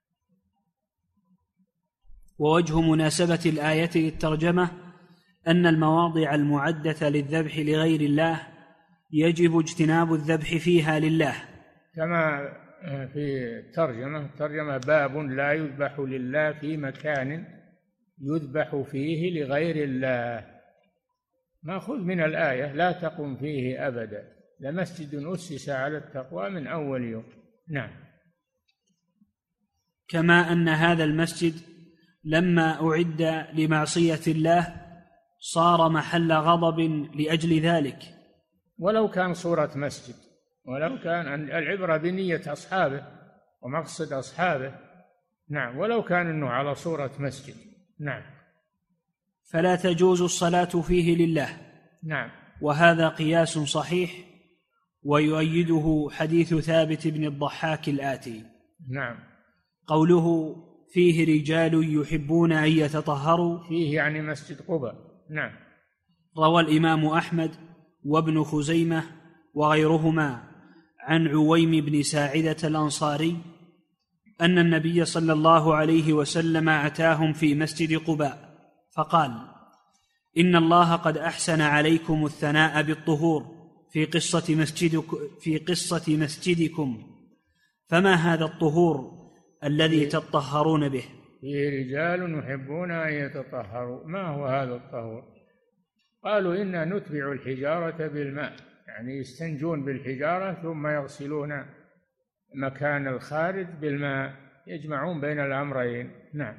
ووجه مناسبة الآية للترجمة أن المواضع المعدة للذبح لغير الله يجب اجتناب الذبح فيها لله، كما في الترجمة باب لا يذبح لله في مكان يذبح فيه لغير الله، مأخوذ من الآية لا تقم فيه أبدا، لمسجد أسس على التقوى من أول يوم. نعم. كما أن هذا المسجد لما أعد لمعصية الله صار محل غضب لأجل ذلك، ولو كان صورة مسجد، ولو كان العبرة بنية أصحابه ومقصد أصحابه. نعم. ولو كان أنه على صورة مسجد. نعم. فلا تجوز الصلاة فيه لله. نعم. وهذا قياس صحيح، ويؤيده حديث ثابت بن الضحاك الآتي. نعم. قوله فيه رجال يحبون أن يتطهروا، فيه يعني مسجد قباء. نعم. روى الإمام أحمد وابن خزيمة وغيرهما عن عويم بن ساعدة الأنصاري أن النبي صلى الله عليه وسلم أتاهم في مسجد قباء فقال: إن الله قد أحسن عليكم الثناء بالطهور في قصة مسجدكم، فما هذا الطهور الذي تطهرون به؟ فيه رجال يحبون أن يتطهروا. ما هو هذا الطهور؟ قالوا إنا نتبع الحجارة بالماء، يعني يستنجون بالحجارة ثم يغسلون مكان الخارج بالماء، يجمعون بين الأمرين. نعم.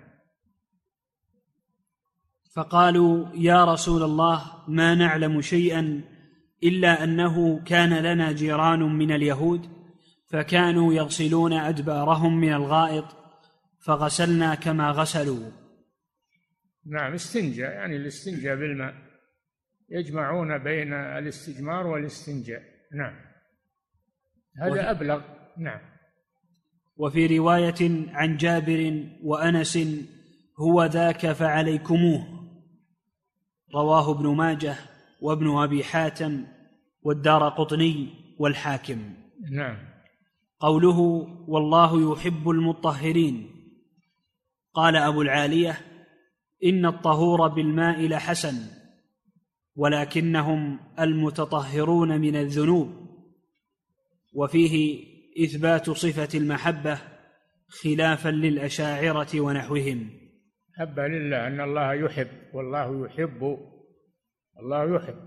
فقالوا: يا رسول الله، ما نعلم شيئا إلا أنه كان لنا جيران من اليهود فكانوا يغسلون أدبارهم من الغائط فغسلنا كما غسلوا. نعم. استنجاء، يعني الاستنجاء بالماء، يجمعون بين الاستجمار والاستنجاء. نعم. هذا أبلغ. نعم. وفي رواية عن جابر وأنس: هو ذاك فعليكموه، رواه ابن ماجه وابن أبي حاتم والدارقطني والحاكم. نعم. قوله والله يحب المطهرين، قال أبو العالية: إن الطهور بالماء لحسن، ولكنهم المتطهرون من الذنوب. وفيه إثبات صفة المحبة خلافا للأشاعرة ونحوهم. حب لله، أن الله يحب، والله يحب، الله يحب،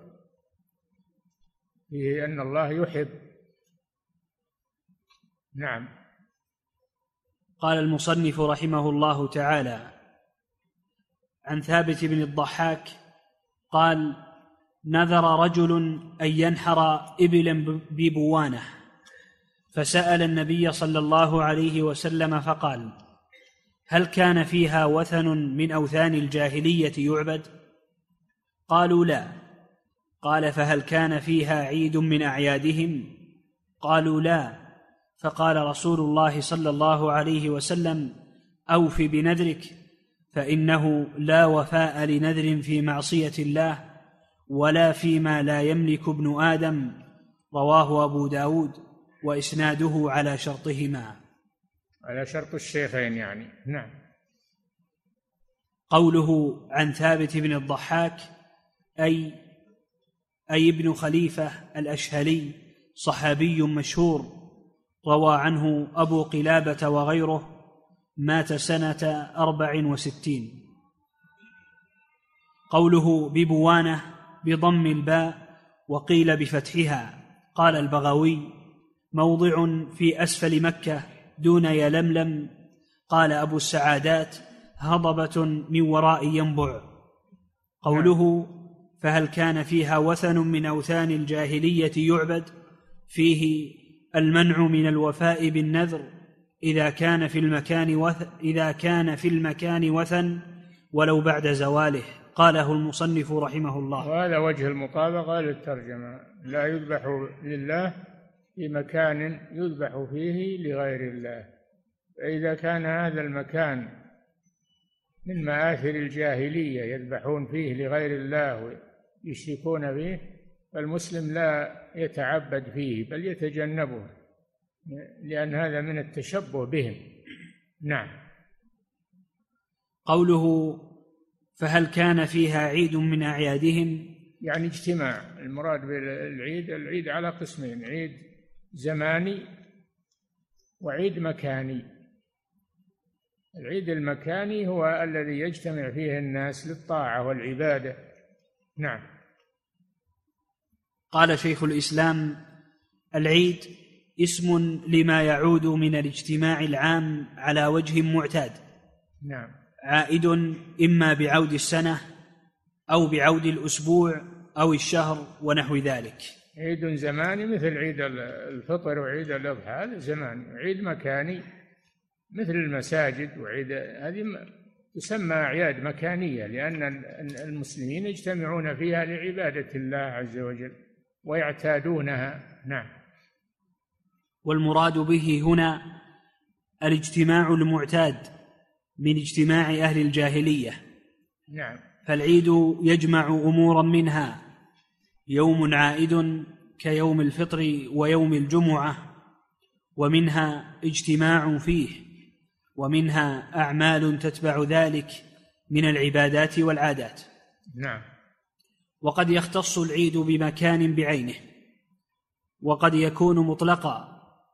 فيه أن الله يحب. نعم. قال المصنف رحمه الله تعالى عن ثابت بن الضحاك قال: نذر رجل أن ينحر إبلا ببوانة، فسأل النبي صلى الله عليه وسلم فقال: هل كان فيها وثن من أوثان الجاهلية يعبد؟ قالوا: لا. قال: فهل كان فيها عيد من أعيادهم؟ قالوا: لا. فقال رسول الله صلى الله عليه وسلم: أوف بنذرك، فإنه لا وفاء لنذر في معصية الله ولا فيما لا يملك ابن آدم. رواه أبو داود وإسناده على شرطهما، على شرط الشيخين يعني. نعم. قوله عن ثابت بن الضحاك أي ابن خليفة الأشهلي، صحابي مشهور، روى عنه أبو قلابة وغيره، مات سنة 64. قوله ببوانة بضم الباء وقيل بفتحها. قال البغوي: موضع في أسفل مكة دون يلملم. قال أبو السعادات: هضبة من وراء ينبع. قوله فهل كان فيها وثن من أوثان الجاهلية يعبد، فيه المنع من الوفاء بالنذر إذا كان في المكان وثن ولو بعد زواله. قاله المصنف رحمه الله. وهذا وجه المطابقة للترجمة: لا يذبح لله في مكان يذبح فيه لغير الله. فإذا كان هذا المكان من مآثر الجاهلية يذبحون فيه لغير الله ويشركون به، فالمسلم لا يتعبد فيه بل يتجنبه، لأن هذا من التشبه بهم. نعم. قوله: فهل كان فيها عيد من أعيادهم؟ يعني اجتماع. المراد بالعيد العيد على قسمين: عيد زماني وعيد مكاني. العيد المكاني هو الذي يجتمع فيه الناس للطاعة والعبادة. نعم. قال شيخ الإسلام: العيد اسم لما يعود من الاجتماع العام على وجه معتاد. نعم. عائد إما بعود السنة أو بعود الأسبوع أو الشهر ونحو ذلك. عيد زماني مثل عيد الفطر وعيد الأضحى، هذا زماني. عيد مكاني مثل المساجد وعيد، هذه تسمى أعياد مكانية، لأن المسلمين يجتمعون فيها لعبادة الله عز وجل ويعتادونها. نعم. والمراد به هنا الاجتماع المعتاد من اجتماع أهل الجاهلية. نعم. فالعيد يجمع أمورا منها يوم عائد كيوم الفطر ويوم الجمعة، ومنها اجتماع فيه، ومنها أعمال تتبع ذلك من العبادات والعادات. نعم. وقد يختص العيد بمكان بعينه، وقد يكون مطلقا،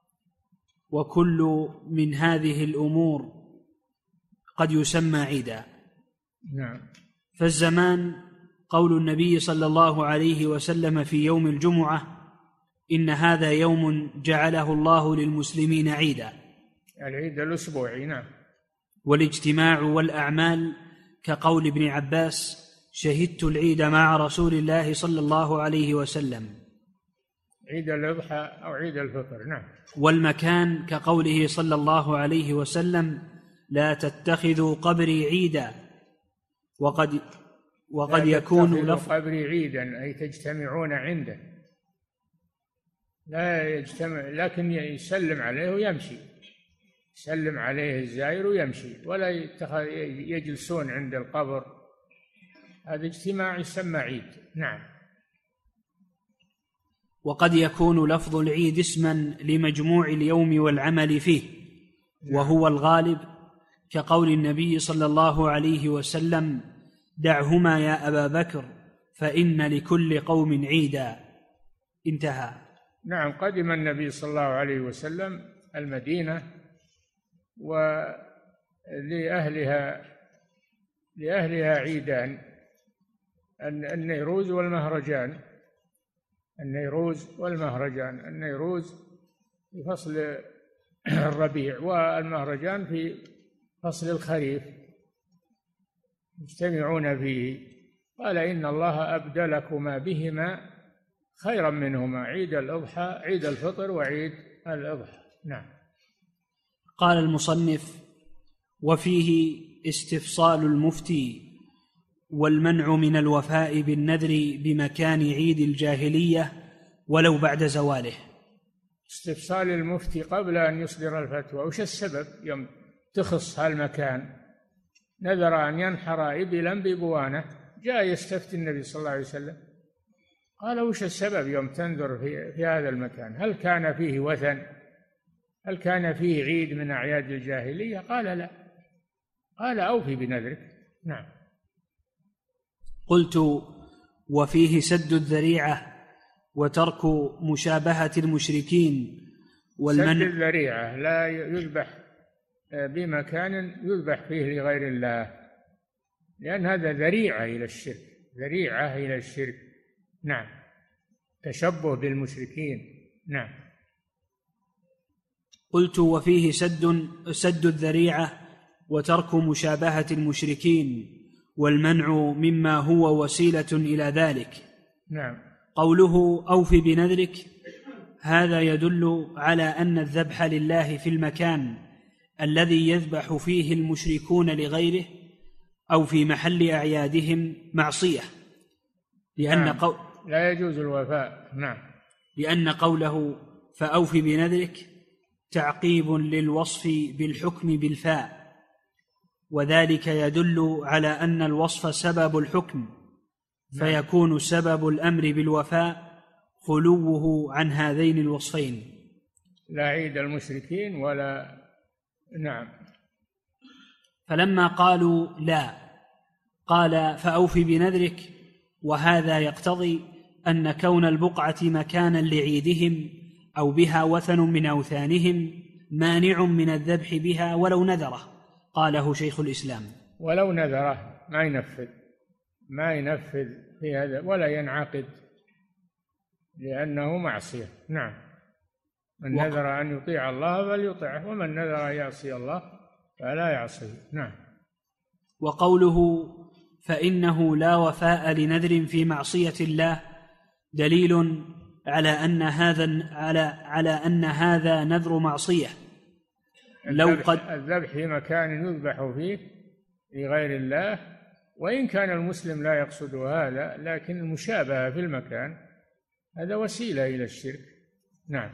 وكل من هذه الأمور قد يسمى عيدا. نعم. فالزمان قول النبي صلى الله عليه وسلم في يوم الجمعة: إن هذا يوم جعله الله للمسلمين عيدا، العيد الأسبوعي. نعم. والاجتماع والأعمال كقول ابن عباس: شهدت العيد مع رسول الله صلى الله عليه وسلم، عيد الأضحى أو عيد الفطر. نعم. والمكان كقوله صلى الله عليه وسلم: لا تتخذوا قبري عيدا. وقد يكون لفظ قبري عيدا أي تجتمعون عنده، لا يجتمع، لكن يسلم عليه ويمشي، يسلم عليه الزائر ويمشي، ولا يجلسون عند القبر. هذا اجتماع يسمى عيد. نعم. وقد يكون لفظ العيد اسما لمجموع اليوم والعمل فيه، وهو الغالب، كقول النبي صلى الله عليه وسلم: دعهما يا أبا بكر فإن لكل قوم عيدا. انتهى. نعم. قدم النبي صلى الله عليه وسلم المدينة، ولأهلها عيدان: النيروز والمهرجان. النيروز في فصل الربيع، والمهرجان في فصل الخريف، يجتمعون فيه. قال: إن الله أبدلكما بهما خيرا منهما، عيد الأضحى، عيد الفطر وعيد الأضحى. نعم. قال المصنف: وفيه استفصال المفتي والمنع من الوفاء بالنذر بمكان عيد الجاهلية ولو بعد زواله. استفصال المفتي قبل أن يصدر الفتوى: وش السبب يوم تخص هالمكان؟ نذر أن ينحر إبلا ببوانة، جاء يستفتي النبي صلى الله عليه وسلم، قال: وش السبب يوم تنذر في هذا المكان؟ هل كان فيه وثن؟ هل كان فيه عيد من أعياد الجاهلية؟ قال: لا. قال: أوفي بنذرك. نعم. قلت: وفيه سد الذريعة وترك مشابهة المشركين والمنع. سد الذريعة: لا يذبح بمكان يذبح فيه لغير الله، لأن هذا ذريعة إلى الشرك. نعم. تشبه بالمشركين. نعم. قلت: وفيه سد الذريعة وترك مشابهة المشركين والمنع مما هو وسيلة إلى ذلك. نعم. قوله: أوف بنذرك، هذا يدل على أن الذبح لله في المكان الذي يذبح فيه المشركون لغيره أو في محل أعيادهم معصية، لا يجوز الوفاء. نعم. لأن قوله فأوف بنذرك تعقيب للوصف بالحكم بالفاء، وذلك يدل على أن الوصف سبب الحكم، فيكون سبب الأمر بالوفاء خلوه عن هذين الوصفين، لا عيد المشركين ولا. نعم. فلما قالوا لا قال فأوف بنذرك، وهذا يقتضي أن كون البقعة مكانا لعيدهم أو بها وثن من أوثانهم مانع من الذبح بها ولو نذره، قاله شيخ الإسلام. ولو نذره ما ينفذ في هذا ولا ينعقد، لأنه معصية. نعم. من نذر أن يطيع الله فليطعه، ومن نذر أن يعصي الله فلا يعصيه. نعم. وقوله فإنه لا وفاء لنذر في معصية الله دليل على أن هذا نذر معصية. الذبح في مكان يذبح فيه لغير الله، وإن كان المسلم لا يقصد هذا، لكن المشابهة في المكان هذا وسيلة إلى الشرك. نعم.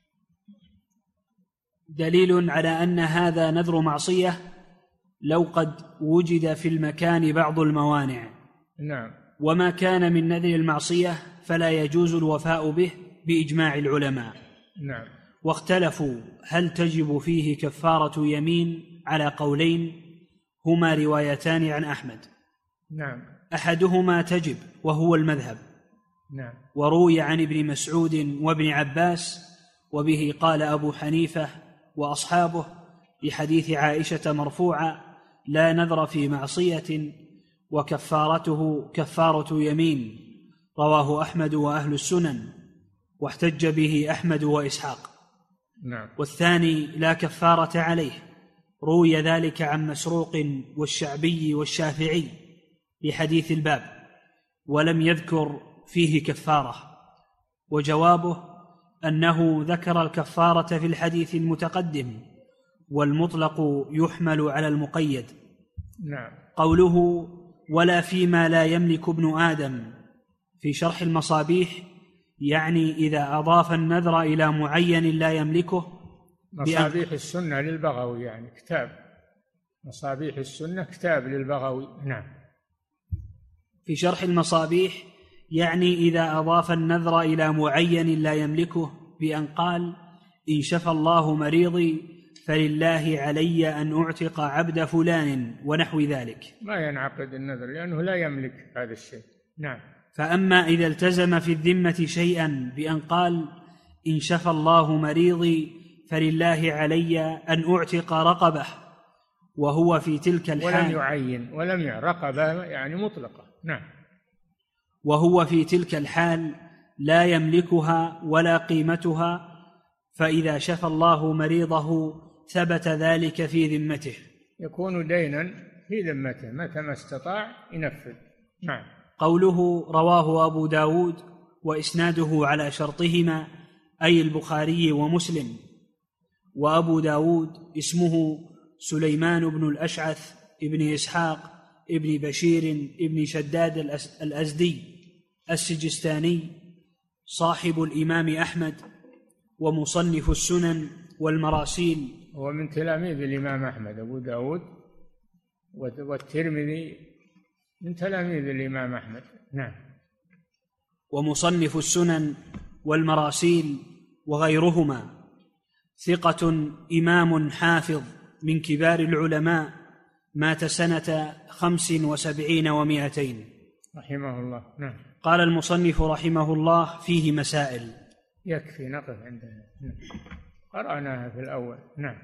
دليل على أن هذا نذر معصية لو قد وجد في المكان بعض الموانع. نعم. وما كان من نذر المعصية فلا يجوز الوفاء به بإجماع العلماء. نعم. واختلفوا هل تجب فيه كفارة يمين على قولين هما روايتان عن أحمد. نعم. أحدهما تجب وهو المذهب. نعم. وروي عن ابن مسعود وابن عباس، وبه قال أبو حنيفة وأصحابه لحديث عائشة مرفوعا لا نذر في معصية وكفارته كفارة يمين، رواه أحمد وأهل السنن، واحتج به أحمد وإسحاق. نعم. والثاني لا كفارة عليه، روي ذلك عن مسروق والشعبي والشافعي لحديث الباب، ولم يذكر فيه كفارة. وجوابه أنه ذكر الكفارة في الحديث المتقدم، والمطلق يحمل على المقيد. نعم. قوله ولا فيما لا يملك ابن آدم في شرح المصابيح، يعني إذا أضاف النذر إلى معين لا يملكه. مصابيح السنة للبغوي، يعني كتاب مصابيح السنة كتاب للبغوي. نعم. في شرح المصابيح يعني إذا أضاف النذر إلى معين لا يملكه، بأن قال إن شفى الله مريضي فلله علي أن أعتق عبد فلان ونحو ذلك. ما ينعقد النذر لأنه لا يملك هذا الشيء. نعم. فأما إذا التزم في الذمة شيئا بأن قال إن شفى الله مريضي فلله علي أن أعتق رقبة، وهو في تلك الحال ولم يعين ولم رقبة يعني مطلقة. نعم. وهو في تلك الحال لا يملكها ولا قيمتها، فإذا شفى الله مريضه ثبت ذلك في ذمته، يكون دينا في ذمته متى ما استطاع ينفذ. نعم. قوله رواه أبو داود وإسناده على شرطهما، أي البخاري ومسلم. وأبو داود اسمه سليمان بن الأشعث ابن إسحاق ابن بشير ابن شداد الأزدي السجستاني، صاحب الإمام أحمد ومصنف السنن والمراسيل. هو من تلاميذ الإمام أحمد أبو داود، والترمذي من تلاميذ الإمام أحمد. نعم. ومصنف السنن والمراسيل وغيرهما، ثقة إمام حافظ من كبار العلماء، مات سنة 75 و200 رحمه الله. نعم. قال المصنف رحمه الله فيه مسائل. يكفي نقف عندنا. قرأناها في الأول. نعم.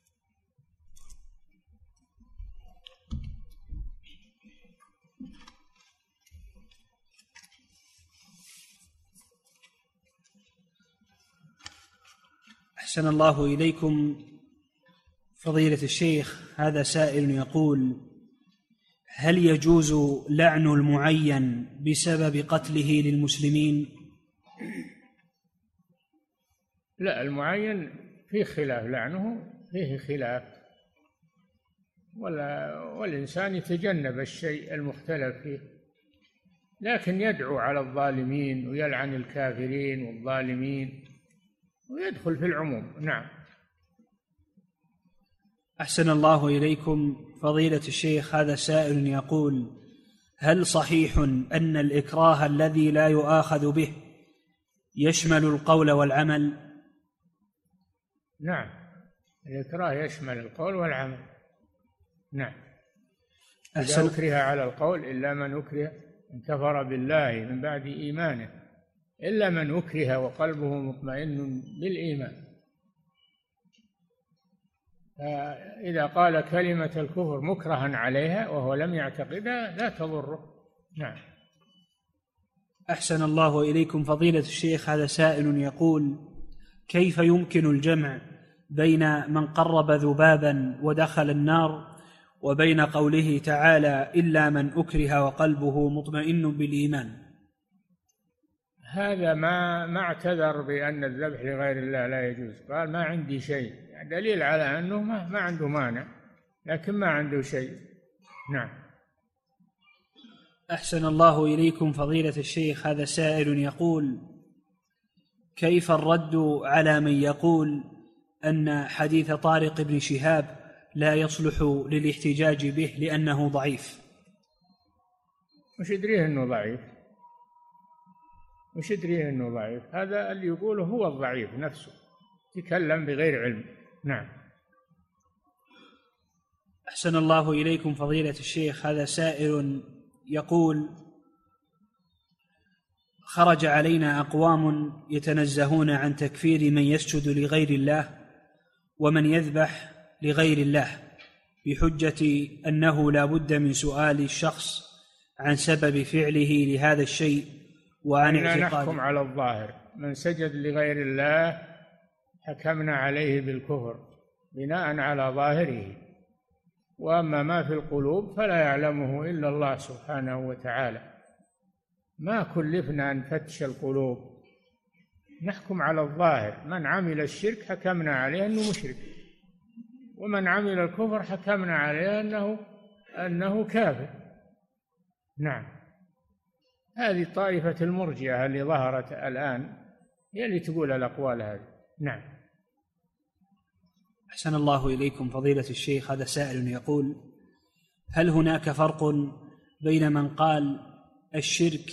أحسن الله إليكم فضيلة الشيخ. هذا سائل يقول: هل يجوز لعن المعين بسبب قتله للمسلمين؟ لا، المعين فيه خلاف، لعنه فيه خلاف، والإنسان يتجنب الشيء المختلف فيه، لكن يدعو على الظالمين ويلعن الكافرين والظالمين ويدخل في العموم. نعم. أحسن الله إليكم فضيلة الشيخ، هذا سائل يقول: هل صحيح أن الإكراه الذي لا يؤاخذ به يشمل القول والعمل؟ نعم، الإكراه يشمل القول والعمل. نعم. إذا أكره على القول إلا من أكره من كفر بالله من بعد إيمانه إلا من أكره وقلبه مطمئن بالإيمان. إذا قال كلمة الكفر مكرها عليها وهو لم يعتقدها لا تضره. نعم. أحسن الله إليكم فضيلة الشيخ، هذا سائل يقول: كيف يمكن الجمع بين من قرب ذبابا ودخل النار وبين قوله تعالى إلا من أكره وقلبه مطمئن بالإيمان؟ هذا ما اعتذر بأن الذبح لغير الله لا يجوز، قال ما عندي شيء، دليل على أنه ما عنده مانع لكن ما عنده شيء. نعم. أحسن الله إليكم فضيلة الشيخ، هذا سائل يقول: كيف الرد على من يقول أن حديث طارق بن شهاب لا يصلح للاحتجاج به لأنه ضعيف؟ وش يدريه أنه ضعيف؟ وش يدريه أنه ضعيف؟ هذا اللي يقوله هو الضعيف نفسه، يتكلم بغير علم. نعم. أحسن الله إليكم فضيلة الشيخ، هذا سائل يقول: خرج علينا أقوام يتنزهون عن تكفير من يسجد لغير الله ومن يذبح لغير الله بحجة أنه لا بد من سؤال الشخص عن سبب فعله لهذا الشيء وعن اعتقاده. نحكم على الظاهر، من سجد لغير الله حكمنا عليه بالكفر بناء على ظاهره، وأما ما في القلوب فلا يعلمه إلا الله سبحانه وتعالى. ما كلفنا أن نفتش القلوب، نحكم على الظاهر. من عمل الشرك حكمنا عليه أنه مشرك، ومن عمل الكفر حكمنا عليه أنه كافر. نعم. هذه طائفة المرجئة اللي ظهرت الآن هي اللي تقول الأقوال هذه. نعم. أحسن الله إليكم فضيلة الشيخ، هذا سائل يقول: هل هناك فرق بين من قال الشرك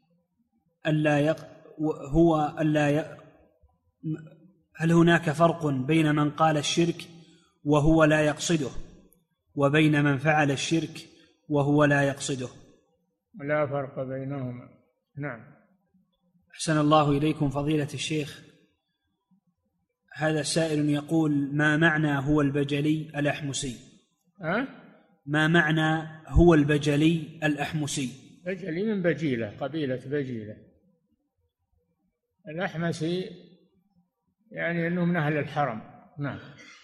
هل هناك فرق بين من قال الشرك وهو لا يقصده وبين من فعل الشرك وهو لا يقصده؟ لا فرق بينهما. نعم. أحسن الله إليكم فضيلة الشيخ، هذا سائل يقول: ما معنى هو البجلي الأحمسي؟ ما معنى هو البجلي الأحمسي؟ بجلي من بجيلة، قبيلة بجيلة. الأحمسي يعني أنه من أهل الحرم. نعم.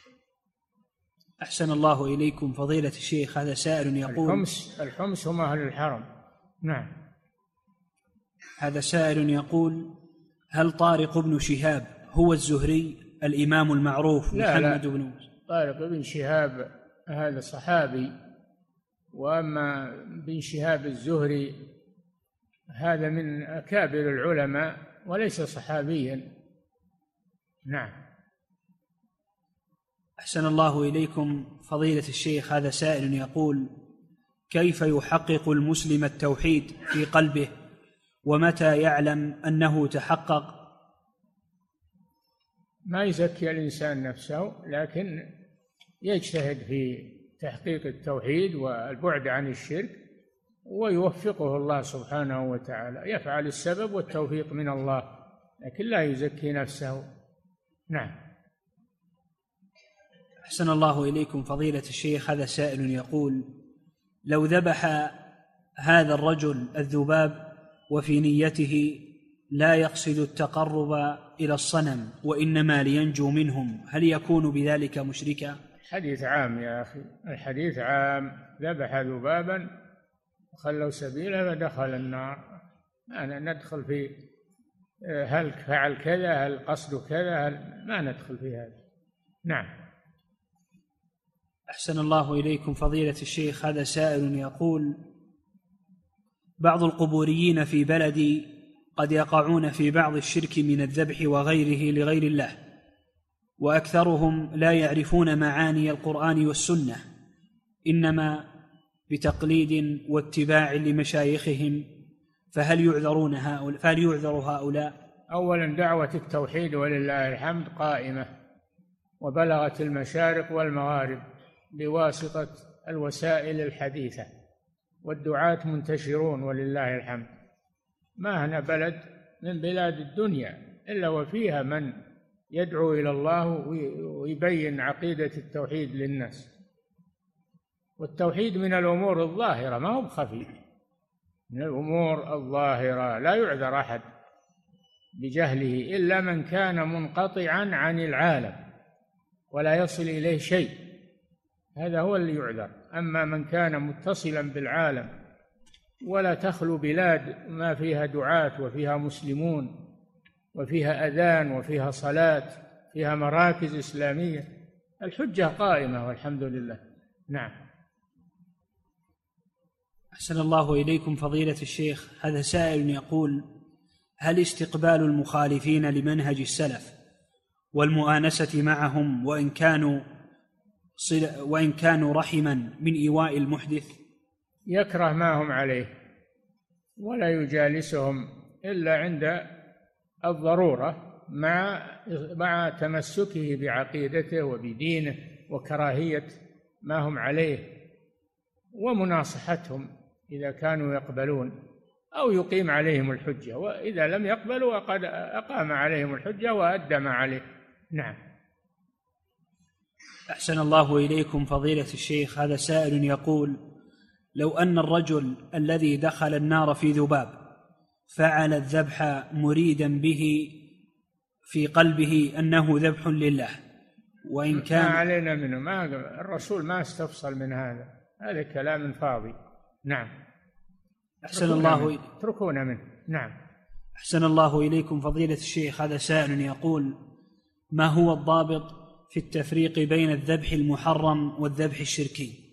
أحسن الله إليكم فضيلة الشيخ، هذا سائل يقول: الحمس هم أهل الحرم. نعم. هذا سائل يقول: هل طارق بن شهاب هو الزهري الإمام المعروف محمد بن طارق بن شهاب هذا صحابي، وأما بن شهاب الزهري هذا من أكابر العلماء وليس صحابيا. نعم. أحسن الله إليكم فضيلة الشيخ، هذا سائل يقول: كيف يحقق المسلم التوحيد في قلبه ومتى يعلم أنه تحقق؟ ما يزكي الإنسان نفسه، لكن يجتهد في تحقيق التوحيد والبعد عن الشرك، ويوفقه الله سبحانه وتعالى. يفعل السبب والتوفيق من الله، لكن لا يزكي نفسه. نعم. أحسن الله إليكم فضيلة الشيخ، هذا سائل يقول: لو ذبح هذا الرجل الذباب وفي نيته لا يقصد التقرب إلى الصنم وإنما لينجو منهم، هل يكون بذلك مشركا؟ الحديث عام يا أخي، الحديث عام. ذبح ذبابا وخلوا سبيله فدخل النار. أنا ندخل في هل فعل كذا، هل قصده كذا، ما ندخل في هذا. نعم. أحسن الله إليكم فضيلة الشيخ. هذا سائل يقول: بعض القبوريين في بلدي قد يقعون في بعض الشرك من الذبح وغيره لغير الله، وأكثرهم لا يعرفون معاني القرآن والسنة، إنما بتقليد واتباع لمشايخهم، فهل يعذر هؤلاء؟ أولا دعوة التوحيد ولله الحمد قائمة، وبلغت المشارق والمغارب بواسطة الوسائل الحديثة، والدعاة منتشرون ولله الحمد. ما هنا بلد من بلاد الدنيا إلا وفيها من يدعو إلى الله ويبين عقيدة التوحيد للناس. والتوحيد من الأمور الظاهرة، ما هو بخفي، من الأمور الظاهرة، لا يعذر أحد بجهله إلا من كان منقطعا عن العالم ولا يصل إليه شيء، هذا هو اللي يعذر. أما من كان متصلا بالعالم ولا تخلو بلاد ما فيها دعاة وفيها مسلمون وفيها أذان وفيها صلاة، فيها مراكز إسلامية، الحجة قائمة والحمد لله. نعم. أحسن الله إليكم فضيلة الشيخ. هذا سائل يقول: هل استقبال المخالفين لمنهج السلف والمؤانسة معهم وإن كانوا رحما من إيواء المحدث؟ يكره ما هم عليه ولا يجالسهم إلا عند الضرورة، مع تمسكه بعقيدته وبدينه وكراهية ما هم عليه، ومناصحتهم إذا كانوا يقبلون، أو يقيم عليهم الحجة، وإذا لم يقبلوا قد أقام عليهم الحجة وأدى ما عليه. نعم. أحسن الله إليكم فضيلة الشيخ. هذا سائل يقول: لو أن الرجل الذي دخل النار في ذباب فعل الذبح مريدا به في قلبه أنه ذبح لله، وإن كان ما علينا منه، الرسول ما استفصل من هذا كلام فاضي. نعم. اتركونا منه. نعم. أحسن الله إليكم فضيلة الشيخ. هذا سائل يقول: ما هو الضابط في التفريق بين الذبح المحرم والذبح الشركي؟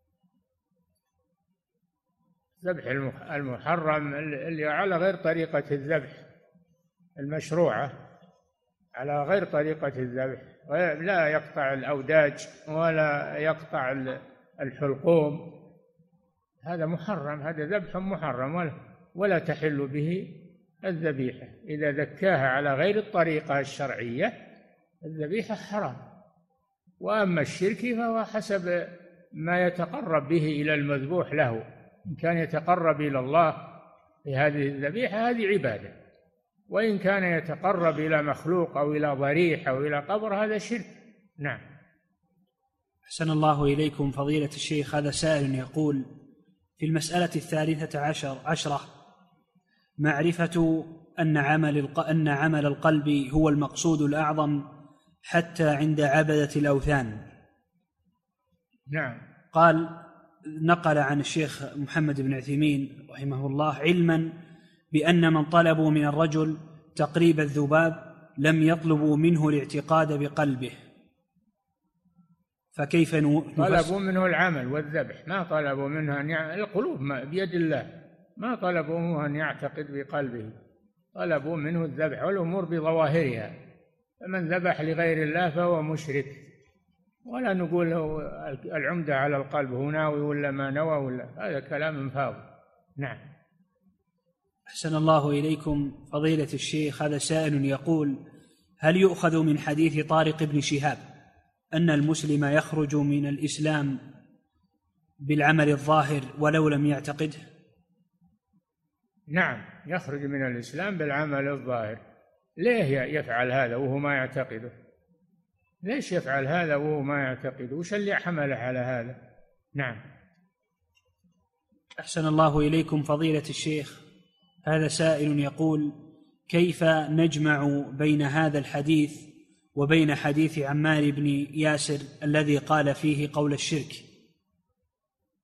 الذبح المحرم اللي على غير طريقة الذبح المشروعة، على غير طريقة الذبح، لا يقطع الأوداج ولا يقطع الحلقوم، هذا محرم، هذا ذبح محرم ولا تحل به الذبيحة. إذا ذكاها على غير الطريقة الشرعية الذبيحة حرام. وأما الشرك فهو حسب ما يتقرب به إلى المذبوح له، إن كان يتقرب إلى الله بهذه الذبيحة هذه عبادة، وإن كان يتقرب إلى مخلوق أو إلى ضريح أو إلى قبر هذا شرك. نعم. أحسن الله إليكم فضيلة الشيخ. هذا سائل يقول: في المسألة 13 معرفة أن عمل القلب هو المقصود الأعظم حتى عند عبدة الأوثان. نعم. قال: نقل عن الشيخ محمد بن عثيمين رحمه الله علما بأن من طلبوا من الرجل تقريب الذباب لم يطلبوا منه الاعتقاد بقلبه، فكيف طلبوا منه العمل والذبح، ما طلبوا منه القلوب بيد الله، ما طلبوا منه أن يعتقد بقلبه، طلبوا منه الذبح والأمور بظواهرها. فمن ذبح لغير الله فهو مشرك، ولا نقول العمدة على القلب، هو ناوي ولا ما نوى ولا، هذا كلام فاضي. نعم. أحسن الله إليكم فضيلة الشيخ. هذا سائل يقول: هل يؤخذ من حديث طارق بن شهاب أن المسلم يخرج من الإسلام بالعمل الظاهر ولو لم يعتقده؟ نعم، يخرج من الإسلام بالعمل الظاهر. ليه يفعل هذا وهو ما يعتقده؟ ليش يفعل هذا وهو ما يعتقده؟ وش اللي حمله على هذا؟ نعم. أحسن الله إليكم فضيلة الشيخ. هذا سائل يقول: كيف نجمع بين هذا الحديث وبين حديث عمار بن ياسر الذي قال فيه قول الشرك؟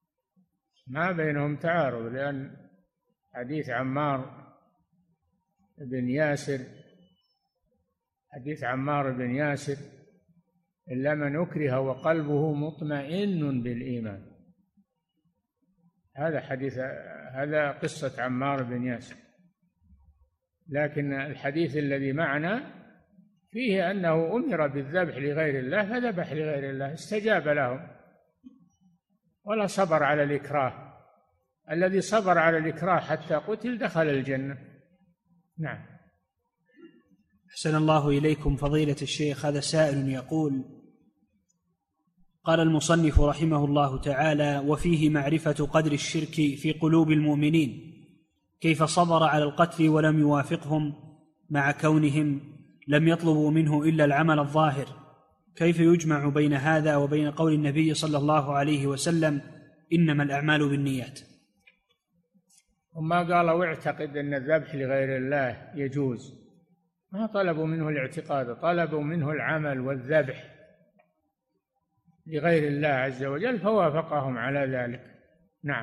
ما بينهم تعارض، لأن حديث عمار بن ياسر، حديث عمار بن ياسر: إلا من أكره وقلبه مطمئن بالإيمان. هذا قصة عمار بن ياسر. لكن الحديث الذي معنا فيه أنه أمر بالذبح لغير الله فذبح لغير الله، استجاب لهم ولا صبر على الإكراه. الذي صبر على الإكراه حتى قتل دخل الجنة. نعم. أحسن الله إليكم فضيلة الشيخ. هذا سائل يقول: قال المصنف رحمه الله تعالى: وفيه معرفة قدر الشرك في قلوب المؤمنين، كيف صبر على القتل ولم يوافقهم مع كونهم لم يطلبوا منه إلا العمل الظاهر، كيف يجمع بين هذا وبين قول النبي صلى الله عليه وسلم: إنما الأعمال بالنيات؟ وما قالوا اعتقد أن الذبح لغير الله يجوز، ما طلبوا منه الاعتقاد، طلبوا منه العمل والذبح لغير الله عز وجل فوافقهم على ذلك. نعم.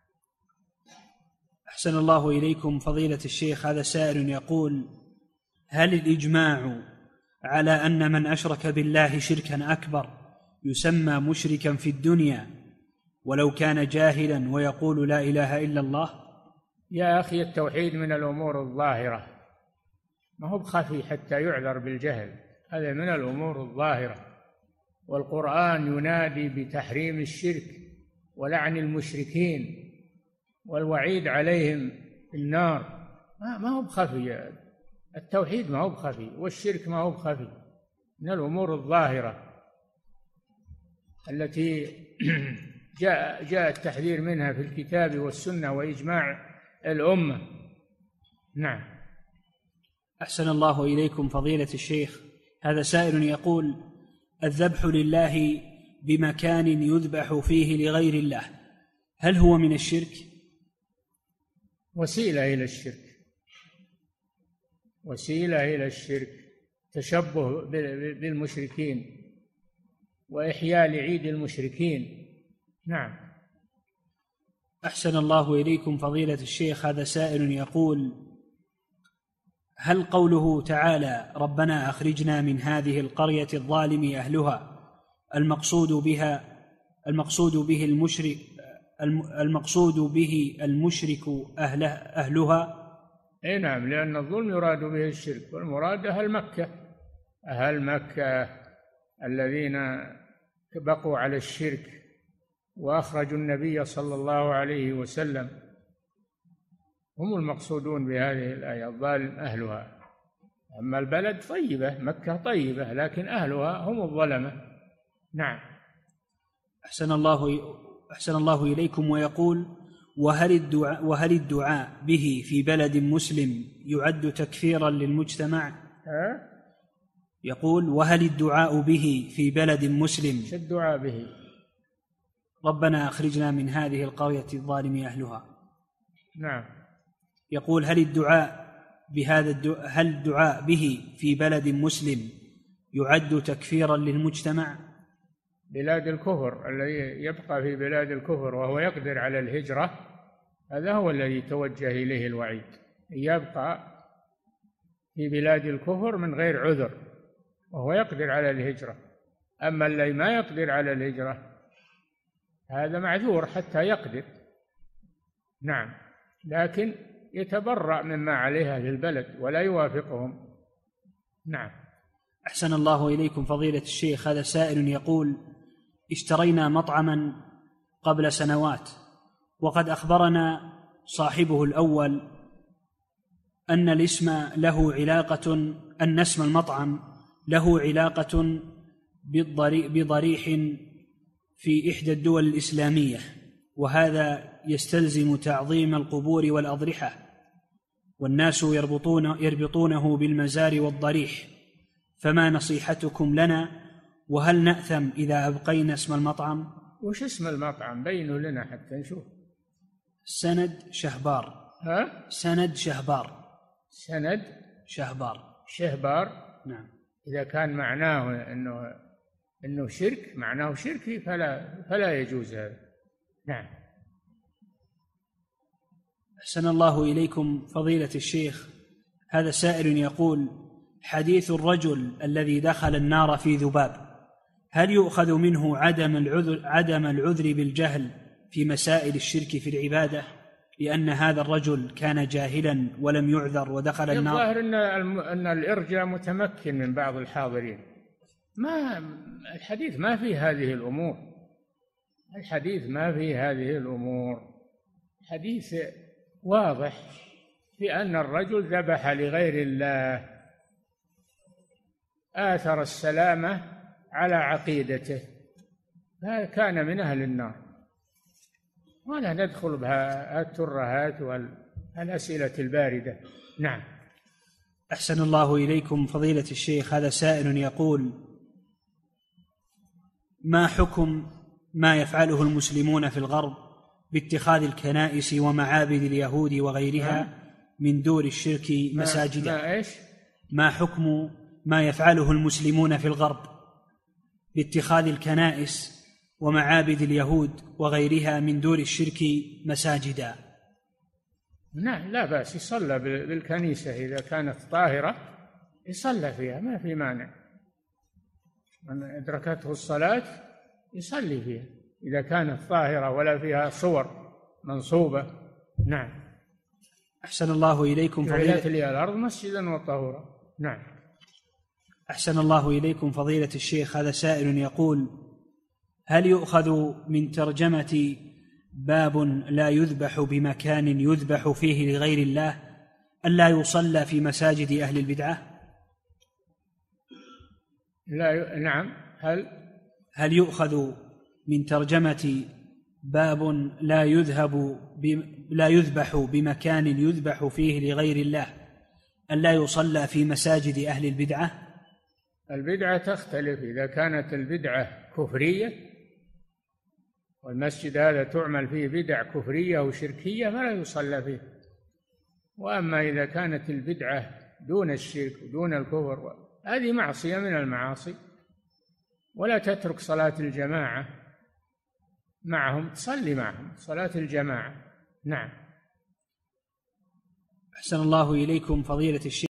أحسن الله إليكم فضيلة الشيخ. هذا سائل يقول: هل الإجماع على أن من أشرك بالله شركا أكبر يسمى مشركا في الدنيا ولو كان جاهلا ويقول لا إله إلا الله؟ يا أخي، التوحيد من الأمور الظاهرة، ما هو بخفي حتى يعذر بالجهل، هذا من الأمور الظاهرة. والقرآن ينادي بتحريم الشرك ولعن المشركين والوعيد عليهم النار، ما هو بخفي. التوحيد ما هو بخفي والشرك ما هو بخفي، من الأمور الظاهرة التي جاء التحذير منها في الكتاب والسنة وإجماع الأمة. نعم. أحسن الله إليكم فضيلة الشيخ. هذا سائل يقول: الذبح لله بمكان يذبح فيه لغير الله، هل هو من الشرك؟ وسيلة إلى الشرك، وسيلة إلى الشرك، تشبه بالمشركين وإحياء لعيد المشركين. نعم. أحسن الله إليكم فضيلة الشيخ. هذا سائل يقول: هل قوله تعالى: ربنا أخرجنا من هذه القرية الظالم أهلها، المقصود به المشرك أهلها؟ أي نعم، لأن الظلم يراد به الشرك، والمراد أهل مكة الذين بقوا على الشرك وأخرجوا النبي صلى الله عليه وسلم، هم المقصودون بهذه الآية، الظالم أهلها. أما البلد طيبة، مكة طيبة، لكن أهلها هم الظلمة. نعم. أحسن الله إليكم. ويقول: وهل الدعاء به في بلد مسلم يعد تكفيرا للمجتمع؟ يقول: وهل الدعاء به في بلد مسلم؟ شو الدعاء به؟ ربنا أخرجنا من هذه القرية الظالم أهلها. نعم. يقول: هل الدعاء به في بلد مسلم يعد تكفيرا للمجتمع؟ بلاد الكفر، الذي يبقى في بلاد الكفر وهو يقدر على الهجرة، هذا هو الذي توجه إليه الوعيد، يبقى في بلاد الكفر من غير عذر وهو يقدر على الهجرة. أما الذي ما يقدر على الهجرة هذا معذور حتى يقدر. نعم. لكن يتبرأ مما عليها في البلد ولا يوافقهم. نعم. أحسن الله إليكم فضيلة الشيخ. هذا سائل يقول: اشترينا مطعما قبل سنوات، وقد أخبرنا صاحبه الأول أن اسم المطعم له علاقة بضريح في إحدى الدول الإسلامية، وهذا يستلزم تعظيم القبور والأضرحة، والناس يربطونه بالمزار والضريح، فما نصيحتكم لنا؟ وهل نأثم إذا أبقينا اسم المطعم؟ وش اسم المطعم؟ بينوا لنا حتى نشوف. سند شهبار. سند شهبار. سند شهبار. نعم. إذا كان معناه أنه شرك، معناه شرك، فلا يجوز هذا. نعم. أحسن الله إليكم فضيلة الشيخ. هذا سائل يقول: حديث الرجل الذي دخل النار في ذباب، هل يؤخذ منه عدم العذر بالجهل في مسائل الشرك في العبادة، لأن هذا الرجل كان جاهلا ولم يعذر ودخل النار؟ الظاهر أن الإرجاء متمكن من بعض الحاضرين. الحديث ما فيه هذه الأمور، الحديث ما فيه هذه الأمور. حديث واضح في أن الرجل ذبح لغير الله، آثر السلامة على عقيدته، كان من أهل النار. ولا ندخل بهالترهات والأسئلة الباردة. نعم. أحسن الله إليكم فضيلة الشيخ. هذا سائل يقول: ما حكم ما يفعله المسلمون في الغرب باتخاذ الكنائس ومعابد اليهود وغيرها من دور الشرك مساجدا؟ ما حكم ما يفعله المسلمون في الغرب باتخاذ الكنائس ومعابد اليهود وغيرها من دور الشرك مساجدا؟ نعم، لا بأس، يصلى بالكنيسة إذا كانت طاهرة، يصلى فيها، ما في مانع. من أدركته الصلاة يصلي فيها إذا كانت طاهرة ولا فيها صور منصوبة. نعم. أحسن الله إليكم جعلت لي الأرض مسجدا وطهورا. نعم. أحسن الله إليكم فضيلة الشيخ. هذا سائل يقول: هل يؤخذ من ترجمة باب لا يذبح بمكان يذبح فيه لغير الله ألا يصلى في مساجد أهل البدعة؟ نعم. هل يؤخذ من ترجمة باب لا يذبح بمكان يذبح فيه لغير الله ألا يصلى في مساجد أهل البدعة؟ البدعة تختلف. إذا كانت البدعة كفرية والمسجد هذا تعمل فيه بدع كفرية وشركية فلا يصلى فيه. وأما إذا كانت البدعة دون الشرك ودون الكفر، هذه معصية من المعاصي، ولا تترك صلاة الجماعة معهم، تصلي معهم صلاة الجماعة. نعم. أحسن الله إليكم فضيلة الشيخ.